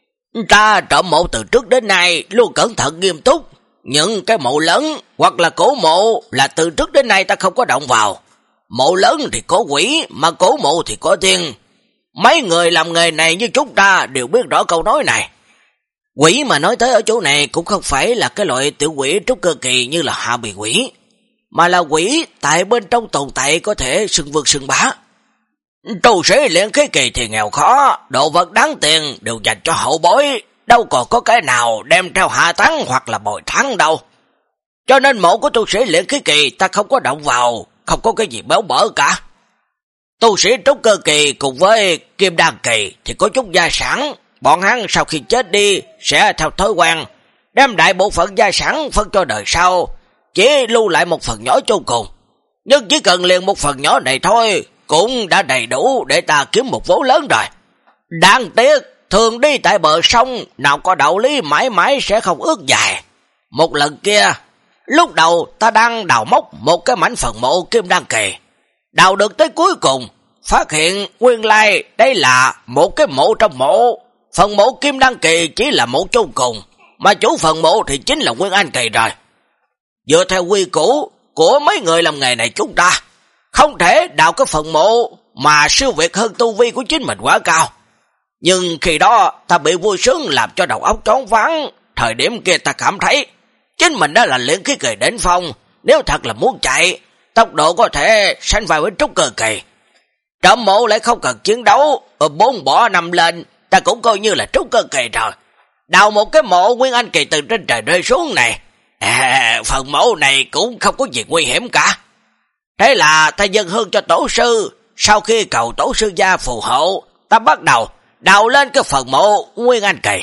Ta trộm mộ từ trước đến nay luôn cẩn thận nghiêm túc. Những cái mộ lớn hoặc là cổ mộ là từ trước đến nay ta không có động vào. Mộ lớn thì có quỷ, mà cổ mộ thì có tiên. Mấy người làm nghề này như chúng ta đều biết rõ câu nói này. Quỷ mà nói tới ở chỗ này cũng không phải là cái loại tiểu quỷ trúc cơ kỳ như là hạ bì quỷ, mà là quỷ tại bên trong tồn tại có thể xưng vương xưng bá. Tu sĩ Luyện Khí Kỳ thì nghèo khó, đồ vật đáng tiền đều dành cho hậu bối, đâu còn có cái nào đem theo hạ táng hoặc là bồi tháng đâu. Cho nên mộ của tu sĩ Luyện Khí Kỳ ta không có động vào, không có cái gì béo bở cả. Tu sĩ trúc cơ kỳ cùng với kim đan kỳ thì có chút gia sản, bọn hắn sau khi chết đi sẽ theo thói quen đem đại bộ phận gia sản phân cho đời sau, chỉ lưu lại một phần nhỏ cho cùng. Nhưng chỉ cần liền một phần nhỏ này thôi cũng đã đầy đủ để ta kiếm một vốn lớn rồi. Đáng tiếc, thường đi tại bờ sông, nào có đạo lý mãi mãi sẽ không ước dài. Một lần kia, lúc đầu ta đang đào móc một cái mảnh phần mộ kim đan kỳ. Đào được tới cuối cùng, phát hiện nguyên lai đây là một cái mộ trong mộ. Phần mộ kim đan kỳ chỉ là mộ chôn cùng, mà chủ phần mộ thì chính là Nguyên Anh kỳ rồi. Dựa theo quy củ của mấy người làm nghề này chúng ta, không thể đào cái phần mộ mà siêu việt hơn tu vi của chính mình quá cao. Nhưng khi đó ta bị vui sướng làm cho đầu óc choáng váng. Thời điểm kia ta cảm thấy chính mình đã là Luyện Khí Kỳ đỉnh phong, nếu thật là muốn chạy, tốc độ có thể sánh vai với trúc cơ kỳ. Trộm mộ lại không cần chiến đấu, bốn bỏ nằm lên, ta cũng coi như là trúc cơ kỳ rồi. Đào một cái mộ Nguyên Anh kỳ từ trên trời rơi xuống này, à, phần mộ này cũng không có gì nguy hiểm cả. Thế là ta dâng hương cho tổ sư, sau khi cầu tổ sư gia phù hộ, ta bắt đầu đào lên cái phần mộ Nguyên Anh kỳ.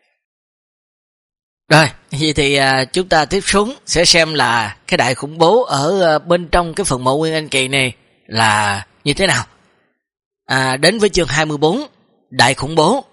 Rồi, vậy thì à, chúng ta tiếp xuống sẽ xem là cái đại khủng bố ở à, bên trong cái phần mộ Nguyên Anh kỳ này là như thế nào. À, đến với chương hai mươi bốn, đại khủng bố.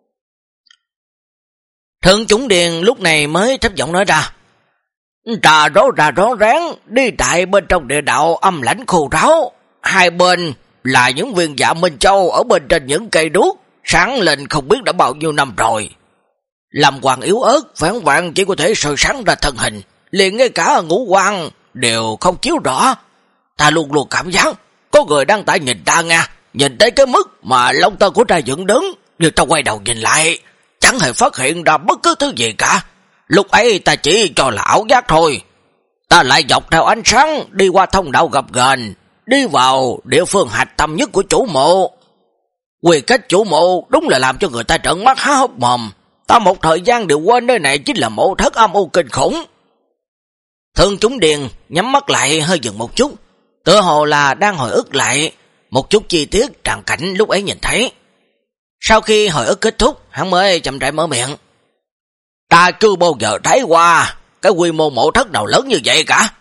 Thượng chủng điền lúc này mới thấp giọng nói ra: Trà rõ ra rõ ràng, đi tại bên trong địa đạo âm lãnh khô ráo, hai bên là những viên dạ Minh Châu ở bên trên những cây đuốc, sáng lên không biết đã bao nhiêu năm rồi. Làm hoàng yếu ớt, phản vạn chỉ có thể soi sáng ra thân hình, liền ngay cả ngũ quan đều không chiếu rõ. Ta luôn luôn cảm giác có người đang tại nhìn ta nha, nhìn tới cái mức mà lông tơ của ta dựng đứng, nhưng ta quay đầu nhìn lại, chẳng hề phát hiện ra bất cứ thứ gì cả. Lúc ấy ta chỉ cho là ảo giác thôi. Ta lại dọc theo ánh sáng đi qua thông đạo gập ghềnh, đi vào địa phương hạch tâm nhất của chủ mộ. Quy cách chủ mộ đúng là làm cho người ta trợn mắt há hốc mồm. Ta một thời gian đều quên nơi này chính là mộ thất âm u kinh khủng. Thượng chủng điền nhắm mắt lại hơi dừng một chút, tựa hồ là đang hồi ức lại một chút chi tiết tràng cảnh lúc ấy nhìn thấy. Sau khi hồi ức kết thúc, hắn mới chậm rãi mở miệng: Ta chưa bao giờ thấy qua cái quy mô mộ thất nào lớn như vậy cả.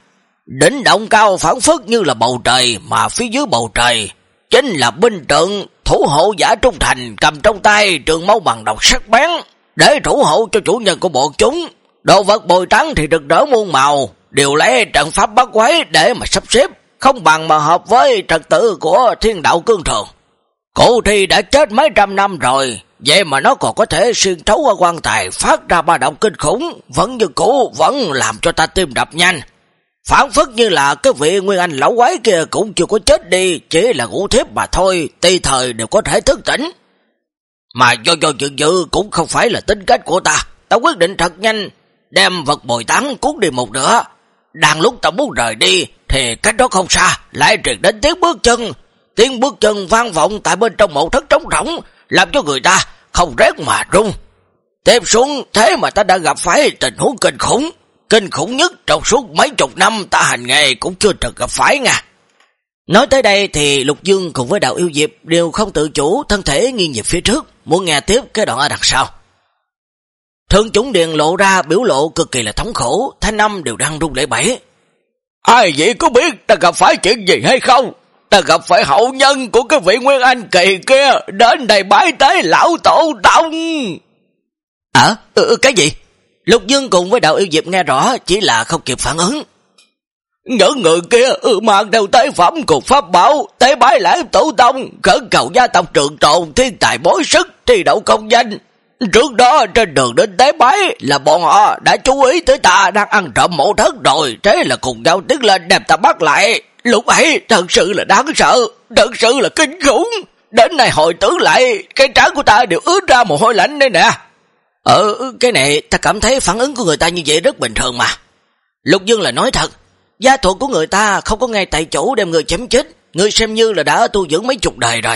Đỉnh động cao phảng phất như là bầu trời, mà phía dưới bầu trời chính là binh trận thủ hộ giả trung thành, cầm trong tay trường mâu bằng độc sắc bén để thủ hộ cho chủ nhân của bọn chúng. Đồ vật bồi trắng thì rực rỡ muôn màu, đều lấy trận pháp bắt quái để mà sắp xếp, không bằng mà hợp với trật tự của thiên đạo cương thường. Cụ thì đã chết mấy trăm năm rồi, vậy mà nó còn có thể xuyên thấu qua quan tài phát ra ba động kinh khủng, vẫn như cũ vẫn làm cho ta tim đập nhanh. Phản phất như là cái vị Nguyên Anh lão quái kia cũng chưa có chết đi, chỉ là ngủ thiếp mà thôi, tùy thời đều có thể thức tỉnh. Mà do do dự dự cũng không phải là tính cách của ta, ta quyết định thật nhanh, đem vật bồi tán cuốn đi một nửa. Đang lúc ta muốn rời đi, thì cách đó không xa, lại truyền đến tiếng bước chân. Tiếng bước chân vang vọng tại bên trong mộ thất trống rỗng, làm cho người ta không rét mà run. Tiếp xuống, thế mà ta đã gặp phải tình huống kinh khủng. Kinh khủng nhất trong suốt mấy chục năm ta hành nghề cũng chưa từng gặp phải nha. Nói tới đây thì Lục Dương cùng với Đạo Yêu Diệp đều không tự chủ thân thể nghiêng về phía trước, muốn nghe tiếp cái đoạn ở đằng sau. Thượng Chủng Điền lộ ra biểu lộ cực kỳ là thống khổ, thanh âm đều đang run lẩy bẩy. Ai vậy có biết ta gặp phải chuyện gì hay không? Ta gặp phải hậu nhân của cái vị Nguyên Anh kỳ kia đến đây bái tế lão tổ tông. À, ừ, cái gì? Lục Dương cùng với Đạo Yêu Diệp nghe rõ, chỉ là không kịp phản ứng. Những người kia ừ, mang theo tế phẩm cùng pháp bảo, tế bái lại tổ tông, khẩn cầu gia tộc trường tồn, thiên tài bối sức, thi đậu công danh. Trước đó trên đường đến tế bái là bọn họ đã chú ý tới ta đang ăn trộm mộ thất rồi, thế là cùng nhau tiến lên đem ta bắt lại. Lúc ấy thật sự là đáng sợ, thật sự là kinh khủng. Đến này hồi tưởng lại, cái trán của ta đều ướt ra mồ hôi lạnh đây nè. Ờ, cái này ta cảm thấy phản ứng của người ta như vậy rất bình thường mà. Lục Dương là nói thật, gia thuật của người ta không có ngay tại chỗ đem người chém chết, người xem như là đã tu dưỡng mấy chục đời rồi.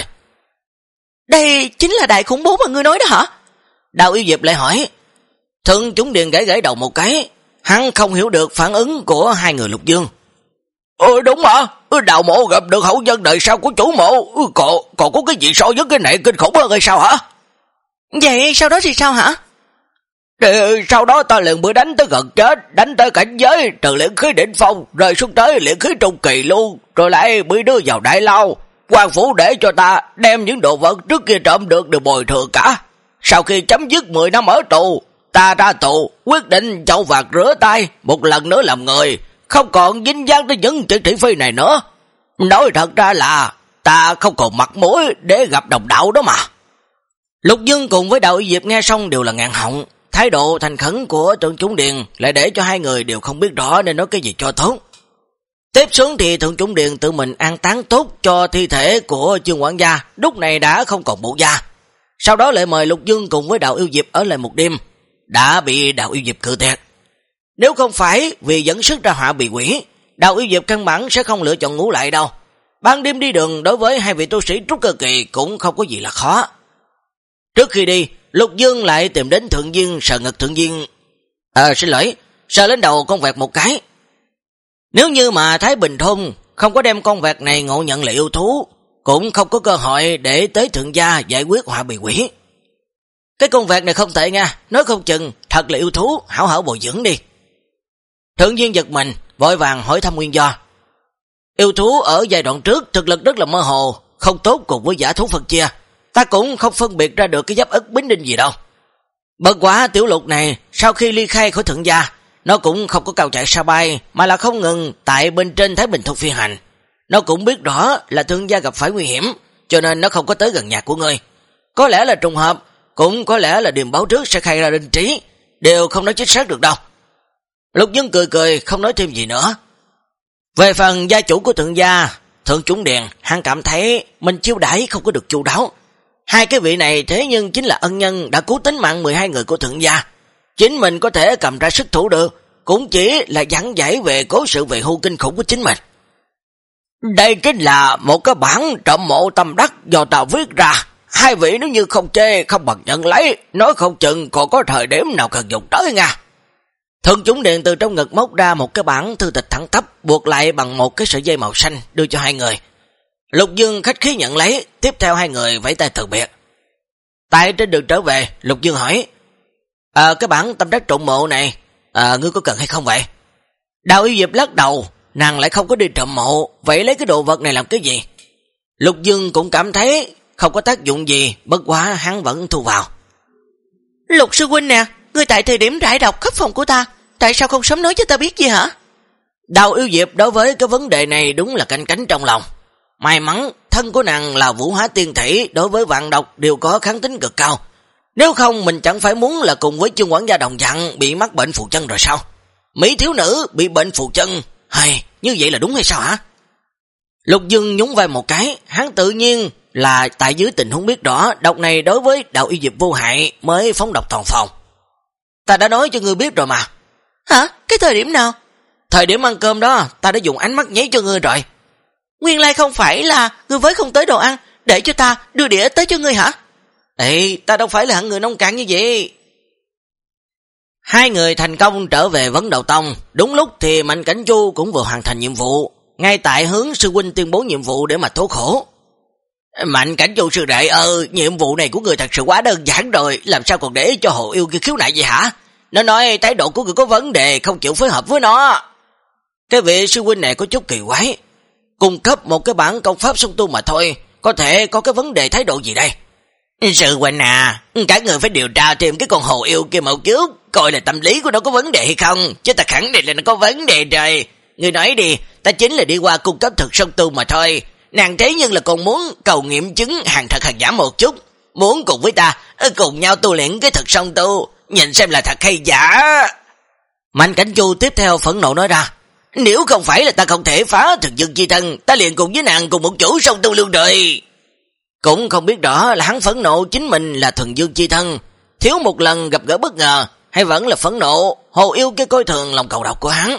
Đây chính là đại khủng bố mà ngươi nói đó hả? Đạo Yêu Diệp lại hỏi. Thượng Chủng Điền gãy gãy đầu một cái, hắn không hiểu được phản ứng của hai người Lục Dương. Ừ đúng hả? Đạo mộ gặp được hậu nhân đời sau của chủ mộ, còn, còn có cái gì so với cái này kinh khủng hơn hay sao hả? Vậy sau đó thì sao hả? Thì sau đó ta liền bữa đánh tới gần chết, đánh tới cảnh giới từ luyện khí đỉnh phong, rơi xuống tới luyện khí trung kỳ luôn, rồi lại bị đưa vào đại lao. Quan phủ để cho ta đem những đồ vật trước kia trộm được đều bồi thường cả. Sau khi chấm dứt mười năm ở tù, ta ra tù, quyết định chậu vạt rửa tay, một lần nữa làm người, không còn dính dáng tới những chuyện thị phi này nữa. Nói thật ra là ta không còn mặt mũi để gặp đồng đạo đó mà. Lục Dương cùng với Đạo Yêu Diệp nghe xong đều là ngạn họng, thái độ thành khẩn của Thượng Chủng Điền lại để cho hai người đều không biết rõ nên nói cái gì cho tốt. Tiếp xuống thì Thượng Chủng Điền tự mình an táng tốt cho thi thể của Chương quản gia, lúc này đã không còn bộ da. Sau đó lại mời Lục Dương cùng với Đạo Yêu Diệp ở lại một đêm, đã bị Đạo Yêu Diệp cự tuyệt. Nếu không phải vì dẫn sức ra họa bị quỷ, Đạo Yêu Diệp căn bản sẽ không lựa chọn ngủ lại đâu. Ban đêm đi đường đối với hai vị tu sĩ trúc cơ kỳ cũng không có gì là khó. Trước khi đi, Lục Dương lại tìm đến Thượng Viên sờ ngực Thượng Viên. Ờ xin lỗi, sờ lên đầu con vẹt một cái. Nếu như mà Thái Bình Thôn không có đem con vẹt này ngộ nhận là yêu thú, cũng không có cơ hội để tới thượng gia giải quyết họa bị quỷ. Cái con vẹt này không tệ nha, nói không chừng thật là yêu thú, hảo hảo bồi dưỡng đi. Thượng Viên giật mình, vội vàng hỏi thăm nguyên do. Yêu thú ở giai đoạn trước thực lực rất là mơ hồ, không tốt cùng với giả thú phân chia. Ta cũng không phân biệt ra được cái giáp ức bính đinh gì đâu. Bất quá Tiểu Lục này sau khi ly khai khỏi thượng gia, nó cũng không có cao chạy xa bay, mà là không ngừng tại bên trên Thái Bình Thôn phi hành. Nó cũng biết rõ là thượng gia gặp phải nguy hiểm, cho nên nó không có tới gần nhà của ngươi. Có lẽ là trùng hợp, cũng có lẽ là điềm báo trước sẽ khai ra linh trí, đều không nói chính xác được đâu. Lục Dương cười cười, không nói thêm gì nữa. Về phần gia chủ của thượng gia, Thượng Chủng Điền, hắn cảm thấy mình chiêu đãi không có được chu đáo. Hai cái vị này thế nhưng chính là ân nhân đã cứu tính mạng mười hai người của thượng gia. Chính mình có thể cầm ra sức thủ được, cũng chỉ là giảng giải về cố sự về hưu kinh khủng của chính mình. Đây chính là một cái bản trộm mộ tâm đắc do ta viết ra. Hai vị nếu như không chê, không bằng nhận lấy, nói không chừng còn có thời điểm nào cần dùng tới nha. Thượng Chủng Điền từ trong ngực móc ra một cái bản thư tịch thẳng tắp, buộc lại bằng một cái sợi dây màu xanh, đưa cho hai người. Lục Dương khách khí nhận lấy, tiếp theo hai người vẫy tay từ biệt. Tại trên đường trở về, Lục Dương hỏi, À cái bản tâm đắc trộm mộ này, à, ngươi có cần hay không vậy? Đạo Yêu Diệp lắc đầu, nàng lại không có đi trộm mộ, vậy lấy cái đồ vật này làm cái gì? Lục Dương cũng cảm thấy không có tác dụng gì, bất quá hắn vẫn thu vào. Lục sư huynh nè, ngươi tại thời điểm rải độc khắp phòng của ta, tại sao không sớm nói cho ta biết gì hả? Đào Yêu Diệp đối với cái vấn đề này đúng là canh cánh trong lòng. May mắn thân của nàng là Vũ Hóa Tiên Thể, đối với vạn độc đều có kháng tính cực cao. Nếu không mình chẳng phải muốn là cùng với Chương quản gia đồng dạng bị mắc bệnh phù chân rồi sao? Mỹ thiếu nữ bị bệnh phù chân, hay như vậy là đúng hay sao hả? Lục Dương nhún vai một cái, hắn tự nhiên là tại dưới tình huống biết rõ độc này đối với Đào Yêu Diệp vô hại mới phóng độc toàn phòng. Ta đã nói cho ngươi biết rồi mà. Hả? Cái thời điểm nào? Thời điểm ăn cơm đó, ta đã dùng ánh mắt nháy cho ngươi rồi. Nguyên lai không phải là ngươi với không tới đồ ăn, để cho ta đưa đĩa tới cho ngươi hả? Ê, ta đâu phải là hạng người nông cạn như vậy. Hai người thành công trở về Vấn Đầu Tông, đúng lúc thì Mạnh Cảnh Chu cũng vừa hoàn thành nhiệm vụ, ngay tại hướng sư huynh tuyên bố nhiệm vụ để mà tố khổ. Mạnh Cảnh Chu sư đệ ơi, nhiệm vụ này của người thật sự quá đơn giản rồi, làm sao còn để cho Hồ Yêu kia khiếu nại vậy hả? Nó nói thái độ của người có vấn đề, không chịu phối hợp với nó. Cái vị sư huynh này có chút kỳ quái, cung cấp một cái bản công pháp song tu mà thôi, có thể có cái vấn đề thái độ gì đây? Sư huynh à, các người phải điều tra thêm cái con Hồ Yêu kia một chút, coi là tâm lý của nó có vấn đề hay không, chứ ta khẳng định là nó có vấn đề rồi. Người nói đi, ta chính là đi qua cung cấp thực song tu mà thôi. Nàng thế nhưng là còn muốn cầu nghiệm chứng hàng thật hàng giả một chút, muốn cùng với ta cùng nhau tu luyện cái thực song tu, nhìn xem là thật hay giả. Mạnh Cảnh Chu tiếp theo phẫn nộ nói ra, nếu không phải là ta không thể phá thực dương chi thân, ta liền cùng với nàng cùng một chỗ song tu luôn rồi. Cũng không biết rõ là hắn phẫn nộ chính mình là thuần dương chi thân, thiếu một lần gặp gỡ bất ngờ, hay vẫn là phẫn nộ Hồ Yêu cái coi thường lòng cầu độc của hắn.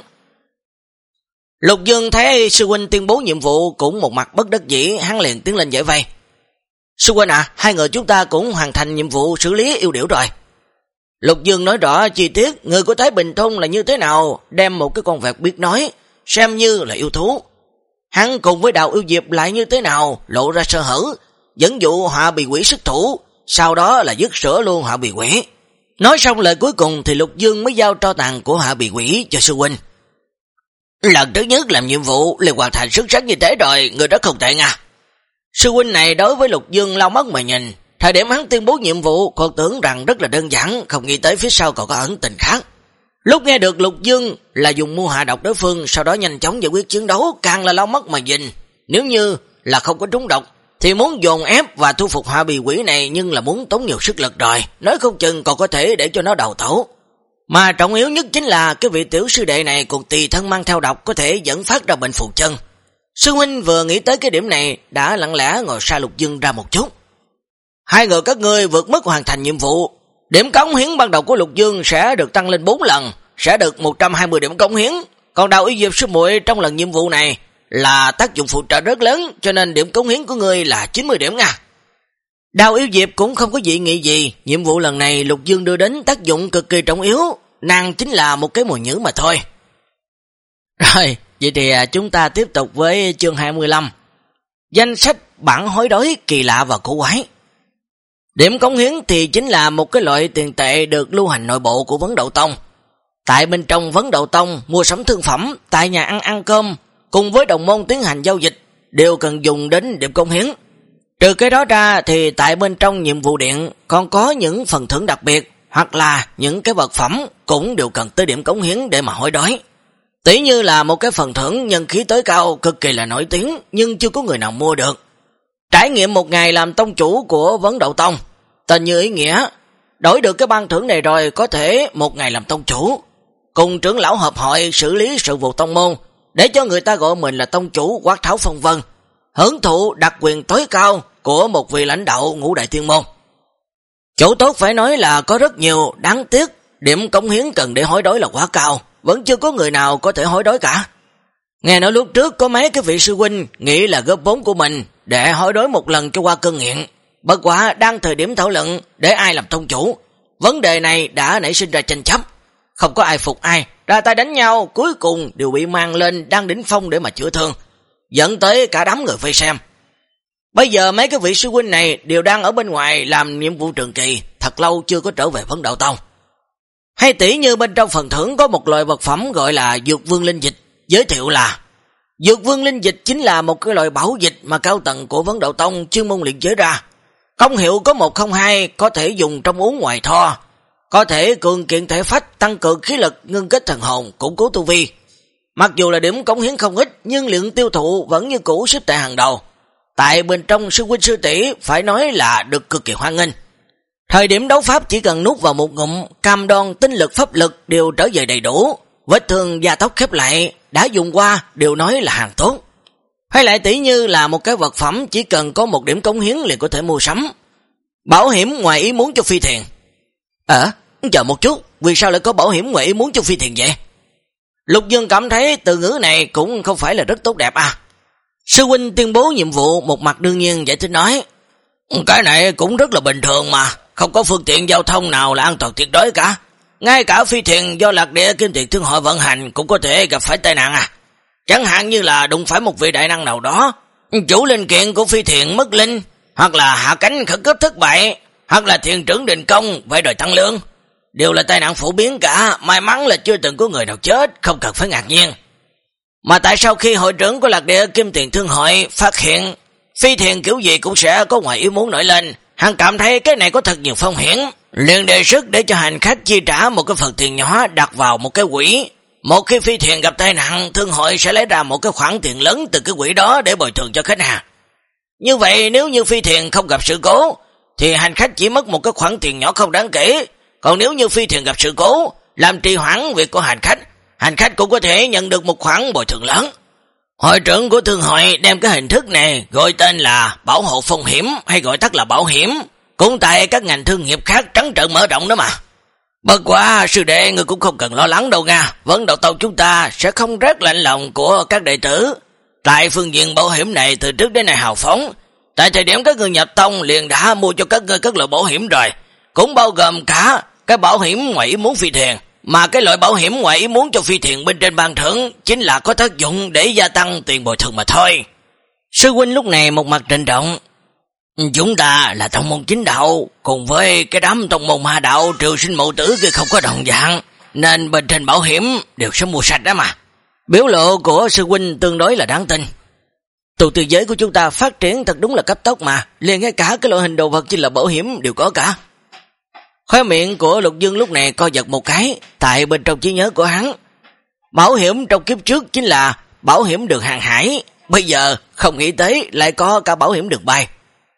Lục Dương thấy sư huynh tuyên bố nhiệm vụ cũng một mặt bất đắc dĩ, hắn liền tiến lên giải vây. Sư huynh à, hai người chúng ta cũng hoàn thành nhiệm vụ xử lý yêu điểu rồi. Lục Dương nói rõ chi tiết người của Thái Bình Thôn là như thế nào, đem một cái con vẹt biết nói, xem như là yêu thú. Hắn cùng với Đào Yêu Diệp lại như thế nào, lộ ra sơ hở, dẫn dụ Họa Bì Quỷ xuất thủ, sau đó là dứt sửa luôn Họa Bì Quỷ. Nói xong lời cuối cùng thì Lục Dương mới giao tro tàn của Họa Bì Quỷ cho sư huynh. Lần thứ nhất làm nhiệm vụ liền hoàn thành xuất sắc như thế rồi, người đó không tệ nha. Sư huynh này đối với Lục Dương lau mắt mà nhìn, thời điểm hắn tuyên bố nhiệm vụ còn tưởng rằng rất là đơn giản, không nghĩ tới phía sau còn có ẩn tình khác. Lúc nghe được Lục Dương là dùng mưu hạ độc đối phương, sau đó nhanh chóng giải quyết chiến đấu, càng là lau mắt mà nhìn. Nếu như là không có trúng độc thì muốn dồn ép và thu phục Họa Bì Quỷ này, nhưng là muốn tốn nhiều sức lực rồi, nói không chừng còn có thể để cho nó đầu thổ. Mà trọng yếu nhất chính là cái vị tiểu sư đệ này còn tùy thân mang theo độc, có thể dẫn phát ra bệnh phù chân. Sư huynh vừa nghĩ tới cái điểm này đã lặng lẽ ngồi xa Lục Dương ra một chút. Hai người các ngươi vượt mức hoàn thành nhiệm vụ, điểm cống hiến ban đầu của Lục Dương sẽ được tăng lên bốn lần, sẽ được một trăm hai mươi điểm cống hiến. Còn Đào Yêu Diệp sư muội trong lần nhiệm vụ này là tác dụng phụ trợ rất lớn, cho nên điểm cống hiến của ngươi là chín mươi điểm nha. Đào Yêu Diệp cũng không có dị nghị gì, nhiệm vụ lần này Lục Dương đưa đến tác dụng cực kỳ trọng yếu, nàng chính là một cái mồi nhử mà thôi. Rồi, vậy thì chúng ta tiếp tục với chương hai mươi lăm. Danh sách bản hối đoái kỳ lạ và cổ quái. Điểm cống hiến thì chính là một cái loại tiền tệ được lưu hành nội bộ của Vấn Đậu Tông. Tại bên trong Vấn Đậu Tông, mua sắm thương phẩm, tại nhà ăn ăn cơm, cùng với đồng môn tiến hành giao dịch, đều cần dùng đến điểm cống hiến. Trừ cái đó ra thì tại bên trong nhiệm vụ điện còn có những phần thưởng đặc biệt, hoặc là những cái vật phẩm cũng đều cần tới điểm cống hiến để mà hối đoái. Tỷ như là một cái phần thưởng nhân khí tối cao cực kỳ là nổi tiếng, nhưng chưa có người nào mua được. Trải nghiệm một ngày làm tông chủ của Vấn Đậu Tông, tên như ý nghĩa, đổi được cái ban thưởng này rồi có thể một ngày làm tông chủ, cùng trưởng lão hợp hội xử lý sự vụ tông môn, để cho người ta gọi mình là tông chủ quát tháo phong vân, hưởng thụ đặc quyền tối cao của một vị lãnh đạo ngũ đại thiên môn. Chỗ tốt phải nói là có rất nhiều, đáng tiếc điểm cống hiến cần để hối đoái là quá cao, vẫn chưa có người nào có thể hối đoái cả. Nghe nói lúc trước có mấy cái vị sư huynh nghĩ là góp vốn của mình để hối đoái một lần cho qua cơn nghiện, bất quả đang thời điểm thảo luận để ai làm tông chủ, vấn đề này đã nảy sinh ra tranh chấp, không có ai phục ai, ra tay đánh nhau, cuối cùng đều bị mang lên đang đỉnh phong để mà chữa thương, dẫn tới cả đám người vây xem. Bây giờ mấy cái vị sư huynh này đều đang ở bên ngoài làm nhiệm vụ trường kỳ, thật lâu chưa có trở về Vấn Đậu Tông. Hay tỷ như bên trong phần thưởng có một loại vật phẩm gọi là Dược Vương Linh Dịch, giới thiệu là Dược vương linh dịch chính là một cái loại bảo dịch mà cao tầng của Vấn Đạo Tông chuyên môn luyện chế ra. Công hiệu có một không hai, có thể dùng trong uống ngoài tho, có thể cường kiện thể phách, tăng cường khí lực, ngưng kết thần hồn, củng cố tu vi. Mặc dù là điểm cống hiến không ít, nhưng lượng tiêu thụ vẫn như cũ xếp tại hàng đầu. Tại bên trong sư huynh sư tỷ phải nói là được cực kỳ hoan nghênh. Thời điểm đấu pháp chỉ cần nuốt vào một ngụm, cam đoan tinh lực pháp lực đều trở về đầy đủ. Vết thương da tóc khép lại, đã dùng qua đều nói là hàng tốt. Hay lại tỷ như là một cái vật phẩm chỉ cần có một điểm cống hiến liền có thể mua sắm. Bảo hiểm ngoài ý muốn cho Phi Thiền. Ờ, chờ một chút, vì sao lại có bảo hiểm ngoài ý muốn cho Phi Thiền vậy? Lục Dương cảm thấy từ ngữ này cũng không phải là rất tốt đẹp à. Sư huynh tuyên bố nhiệm vụ, một mặt đương nhiên giải thích nói, cái này cũng rất là bình thường mà, không có phương tiện giao thông nào là an toàn tuyệt đối cả. Ngay cả Phi Thiền do Lạc Địa Kim Tiền Thương Hội vận hành cũng có thể gặp phải tai nạn à. Chẳng hạn như là đụng phải một vị đại năng nào đó, chủ linh kiện của Phi Thiền mất linh, hoặc là hạ cánh khẩn cấp thất bại, hoặc là thiền trưởng đình công phải đòi tăng lương. Đều là tai nạn phổ biến cả, may mắn là chưa từng có người nào chết, không cần phải ngạc nhiên. Mà tại sao khi hội trưởng của Lạc Địa Kim Tiền Thương Hội phát hiện Phi Thiền kiểu gì cũng sẽ có ngoài ý muốn nổi lên, hắn cảm thấy cái này có thật nhiều phong hiểm, liền đề xuất để cho hành khách chi trả một cái phần tiền nhỏ đặt vào một cái quỹ. Một khi Phi Thiền gặp tai nạn, thương hội sẽ lấy ra một cái khoản tiền lớn từ cái quỹ đó để bồi thường cho khách hàng. Như vậy nếu như Phi Thiền không gặp sự cố, thì hành khách chỉ mất một cái khoản tiền nhỏ không đáng kể. Còn nếu như Phi Thiền gặp sự cố, làm trì hoãn việc của hành khách, hành khách cũng có thể nhận được một khoản bồi thường lớn. Hội trưởng của thương hội đem cái hình thức này gọi tên là bảo hộ phong hiểm, hay gọi tắt là bảo hiểm, cũng tại các ngành thương nghiệp khác trắng trợn mở rộng đó mà. Bất quá sư đệ người cũng không cần lo lắng đâu nha, Vấn Đạo Tông chúng ta sẽ không rét lạnh lòng của các đệ tử. Tại phương diện bảo hiểm này từ trước đến nay hào phóng, tại thời điểm các người nhập tông liền đã mua cho các ngươi các loại bảo hiểm rồi, cũng bao gồm cả cái bảo hiểm ngoài ý muốn Phi Thiền. Mà cái loại bảo hiểm ngoài ý muốn cho Phi Thiền bên trên ban thưởng chính là có tác dụng để gia tăng tiền bồi thường mà thôi. Sư huynh lúc này một mặt trịnh trọng, chúng ta là tông môn chính đạo, cùng với cái đám tông môn ma đạo triều sinh mộ tử kia không có đồng dạng, nên bên trên bảo hiểm đều sẽ mua sạch đó mà. Biểu lộ của sư huynh tương đối là đáng tin. Tu tiên giới của chúng ta phát triển thật đúng là cấp tốc mà, liền ngay cả cái loại hình đồ vật chính là bảo hiểm đều có cả. Khóe miệng của Lục Dương lúc này co giật một cái, tại bên trong trí nhớ của hắn, bảo hiểm trong kiếp trước chính là bảo hiểm đường hàng hải, bây giờ không nghĩ tới lại có cả bảo hiểm đường bay.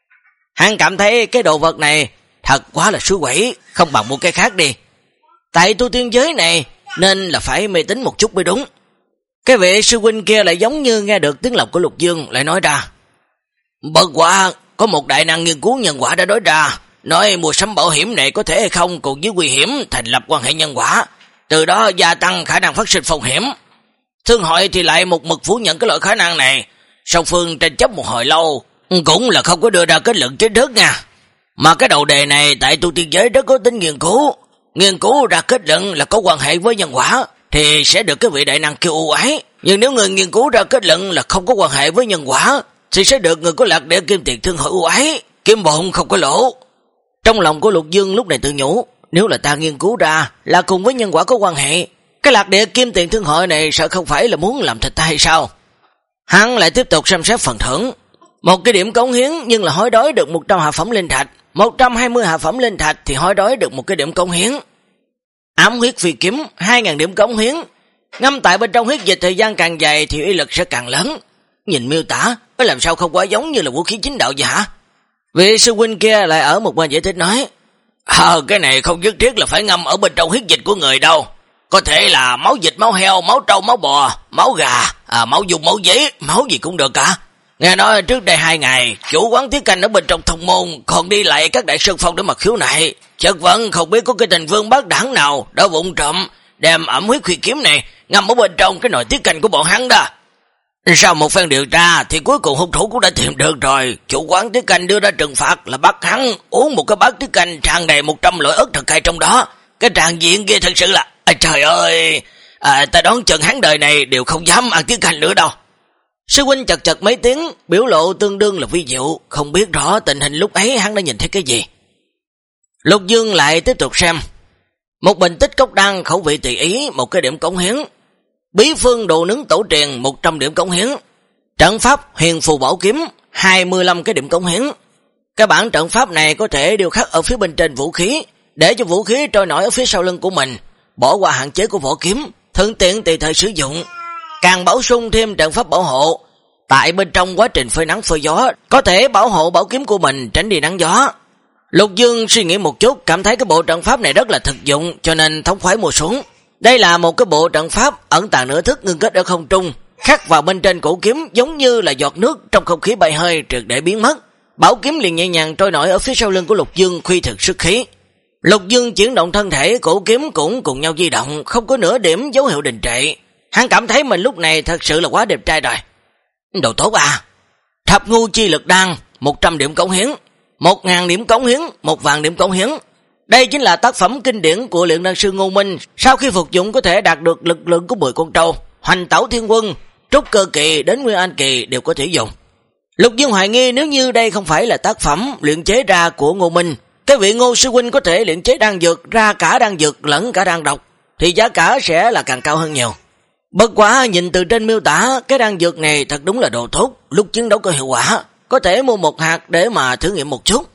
Hắn cảm thấy cái đồ vật này thật quá là suối quẩy, không bằng mua cái khác đi. Tại tu tiên giới này nên là phải mê tín một chút mới đúng. Cái vị sư huynh kia lại giống như nghe được tiếng lòng của Lục Dương, lại nói ra, bất quả có một đại năng nghiên cứu nhân quả đã nói ra, nói mua sắm bảo hiểm này có thể hay không cùng với nguy hiểm thành lập quan hệ nhân quả, từ đó gia tăng khả năng phát sinh phong hiểm. Thương hội thì lại một mực phủ nhận cái loại khả năng này, song phương tranh chấp một hồi lâu cũng là không có đưa ra kết luận chính thức nha. Mà cái đầu đề này tại tu tiên giới rất có tính nghiên cứu, nghiên cứu ra kết luận là có quan hệ với nhân quả thì sẽ được cái vị đại năng kêu ưu ái, nhưng nếu người nghiên cứu ra kết luận là không có quan hệ với nhân quả thì sẽ được người có Lạc Địa Kim Tiền Thương Hội ưu ái, kiếm bộn không có lỗ. Trong lòng của Lục Dương lúc này tự nhủ, nếu là ta nghiên cứu ra là cùng với nhân quả có quan hệ, cái Lạc Địa Kim Tiền Thương Hội này sợ không phải là muốn làm thịt ta hay sao? Hắn lại tiếp tục xem xét phần thưởng. Một cái điểm cống hiến nhưng là hối đoái được một trăm hạ phẩm linh thạch, một trăm hai mươi hạ phẩm linh thạch thì hối đoái được một cái điểm cống hiến. Ám huyết phi kiếm hai nghìn điểm cống hiến, ngâm tại bên trong huyết dịch thời gian càng dài thì uy lực sẽ càng lớn. Nhìn miêu tả, có làm sao không quá giống như là vũ khí chính đạo vậy hả? Vị sư huynh kia lại ở một bên giải thích nói, Ờ, cái này không nhất thiết là phải ngâm ở bên trong huyết dịch của người đâu. Có thể là máu vịt, máu heo, máu trâu, máu bò, máu gà, à, máu dùng, máu giấy, máu gì cũng được cả. Nghe nói trước đây hai ngày, chủ quán Tiết Canh ở bên trong thông môn còn đi lại các đại sơn phong để mà khiếu nại. Chợt vẫn không biết có cái tình vương bác đảng nào đã vụng trộm đem ẩm huyết phi kiếm này ngâm ở bên trong cái nồi Tiết Canh của bọn hắn đó. Sau một phen điều tra thì cuối cùng hung thủ cũng đã tìm được rồi. Chủ quán Tiết Canh đưa ra trừng phạt là bắt hắn uống một cái bát Tiết Canh tràn đầy một trăm loại ớt thật cay trong đó. Cái tràng diện kia thật sự là, à, trời ơi, à, ta đoán chừng hắn đời này đều không dám ăn Tiết Canh nữa đâu. Sư huynh chật chật mấy tiếng, biểu lộ tương đương là vi diệu, không biết rõ tình hình lúc ấy hắn đã nhìn thấy cái gì. Lục Dương lại tiếp tục xem. Một bình tích cốc đăng khẩu vị tùy ý, một cái điểm cống hiến. Bí phương đồ nướng tổ truyền một trăm điểm cống hiến, trận pháp huyền phù bảo kiếm hai mươi lăm cái điểm cống hiến. Cái bản trận pháp này có thể điêu khắc ở phía bên trên vũ khí, để cho vũ khí trôi nổi ở phía sau lưng của mình, bỏ qua hạn chế của vỏ kiếm, thuận tiện tùy thời sử dụng. Càng bổ sung thêm trận pháp bảo hộ, tại bên trong quá trình phơi nắng phơi gió, có thể bảo hộ bảo kiếm của mình tránh đi nắng gió. Lục Dương suy nghĩ một chút, cảm thấy cái bộ trận pháp này rất là thực dụng, cho nên thống khoái mua xuống. Đây là một cái bộ trận pháp ẩn tàng nửa thức ngưng kết ở không trung, khắc vào bên trên cổ kiếm giống như là giọt nước trong không khí bay hơi triệt để biến mất. Bảo kiếm liền nhẹ nhàng trôi nổi ở phía sau lưng của Lục Dương, khuy thực sức khí. Lục Dương chuyển động thân thể, cổ kiếm cũng cùng nhau di động, không có nửa điểm dấu hiệu đình trệ. Hắn cảm thấy mình lúc này thật sự là quá đẹp trai rồi. Đồ tốt à. Thập ngu chi lực đan một trăm điểm cống hiến, một ngàn điểm cống hiến, một vạn điểm cống hiến. Đây chính là tác phẩm kinh điển của luyện đan sư Ngô Minh, sau khi phục dụng có thể đạt được lực lượng của mười con trâu, hoành tẩu thiên quân, trúc cơ kỳ đến nguyên anh kỳ đều có thể dùng. Lục Dương hoài nghi nếu như đây không phải là tác phẩm luyện chế ra của Ngô Minh, cái vị Ngô sư huynh có thể luyện chế đan dược ra cả đan dược lẫn cả đan độc, thì giá cả sẽ là càng cao hơn nhiều. Bất quá nhìn từ trên miêu tả, cái đan dược này thật đúng là đồ tốt, lúc chiến đấu có hiệu quả, có thể mua một hạt để mà thử nghiệm một chút.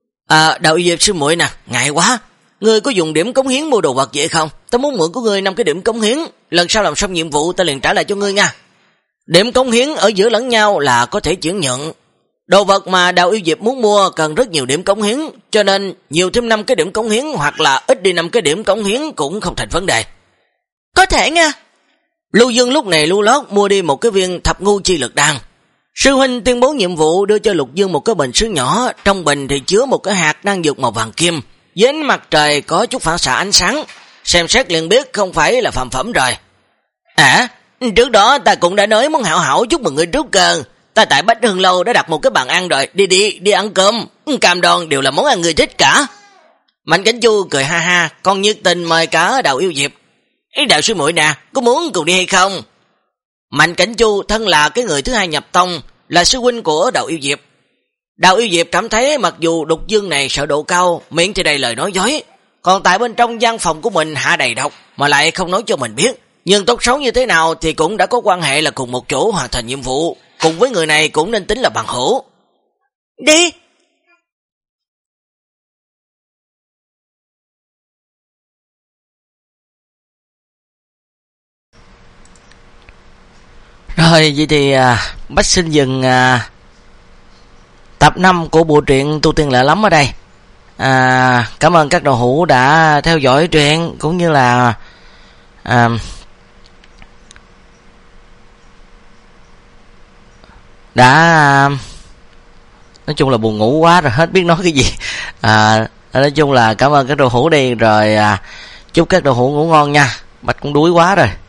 À, Đạo Y Diệp sư muội nè, ngại quá, ngươi có dùng điểm cống hiến mua đồ vật vậy không? Ta muốn mượn của ngươi năm cái điểm cống hiến, lần sau làm xong nhiệm vụ ta liền trả lại cho ngươi nha. Điểm cống hiến ở giữa lẫn nhau là có thể chuyển nhận. Đồ vật mà Đạo Yêu Diệp muốn mua cần rất nhiều điểm cống hiến, cho nên nhiều thêm năm cái điểm cống hiến hoặc là ít đi năm cái điểm cống hiến cũng không thành vấn đề. Có thể nha. Lưu Dương lúc này lưu lót mua đi một cái viên thập ngu chi lực đan. Sư huynh tuyên bố nhiệm vụ đưa cho Lục Dương một cái bình sứ nhỏ, trong bình thì chứa một cái hạt đan dược màu vàng kim, dưới ánh mặt trời có chút phản xạ ánh sáng, xem xét liền biết không phải là phàm phẩm rồi. À, trước đó ta cũng đã nói muốn hảo hảo chúc mừng người trúc cơ, ta tại Bách Hương Lâu đã đặt một cái bàn ăn rồi, đi đi, đi ăn cơm, cam đoan đều là món ăn người thích cả. Mạnh Cảnh Chu cười ha ha, con nhiệt tình mời cả Đạo Yêu Diệp. Ý Đạo sư muội nè, có muốn cùng đi hay không? Mạnh Cảnh Chu thân là cái người thứ hai nhập tông, là sư huynh của Đạo Yêu Diệp. Đạo Yêu Diệp cảm thấy mặc dù Lục Dương này sợ độ cao, miệng thì đầy lời nói dối, còn tại bên trong gian phòng của mình hạ đầy độc mà lại không nói cho mình biết, nhưng tốt xấu như thế nào thì cũng đã có quan hệ là cùng một chỗ hoàn thành nhiệm vụ, cùng với người này cũng nên tính là bằng hữu. Đi! Rồi, vậy thì à, Bách xin dừng à, tập năm của bộ truyện Tu Tiên Lạ Lắm ở đây. À, cảm ơn các đồ hữu đã theo dõi truyện, cũng như là à, đã à, nói chung là buồn ngủ quá rồi, hết biết nói cái gì. À, nói chung là cảm ơn các đồ hữu đi, rồi à, chúc các đồ hữu ngủ ngon nha. Bạch cũng đuối quá rồi.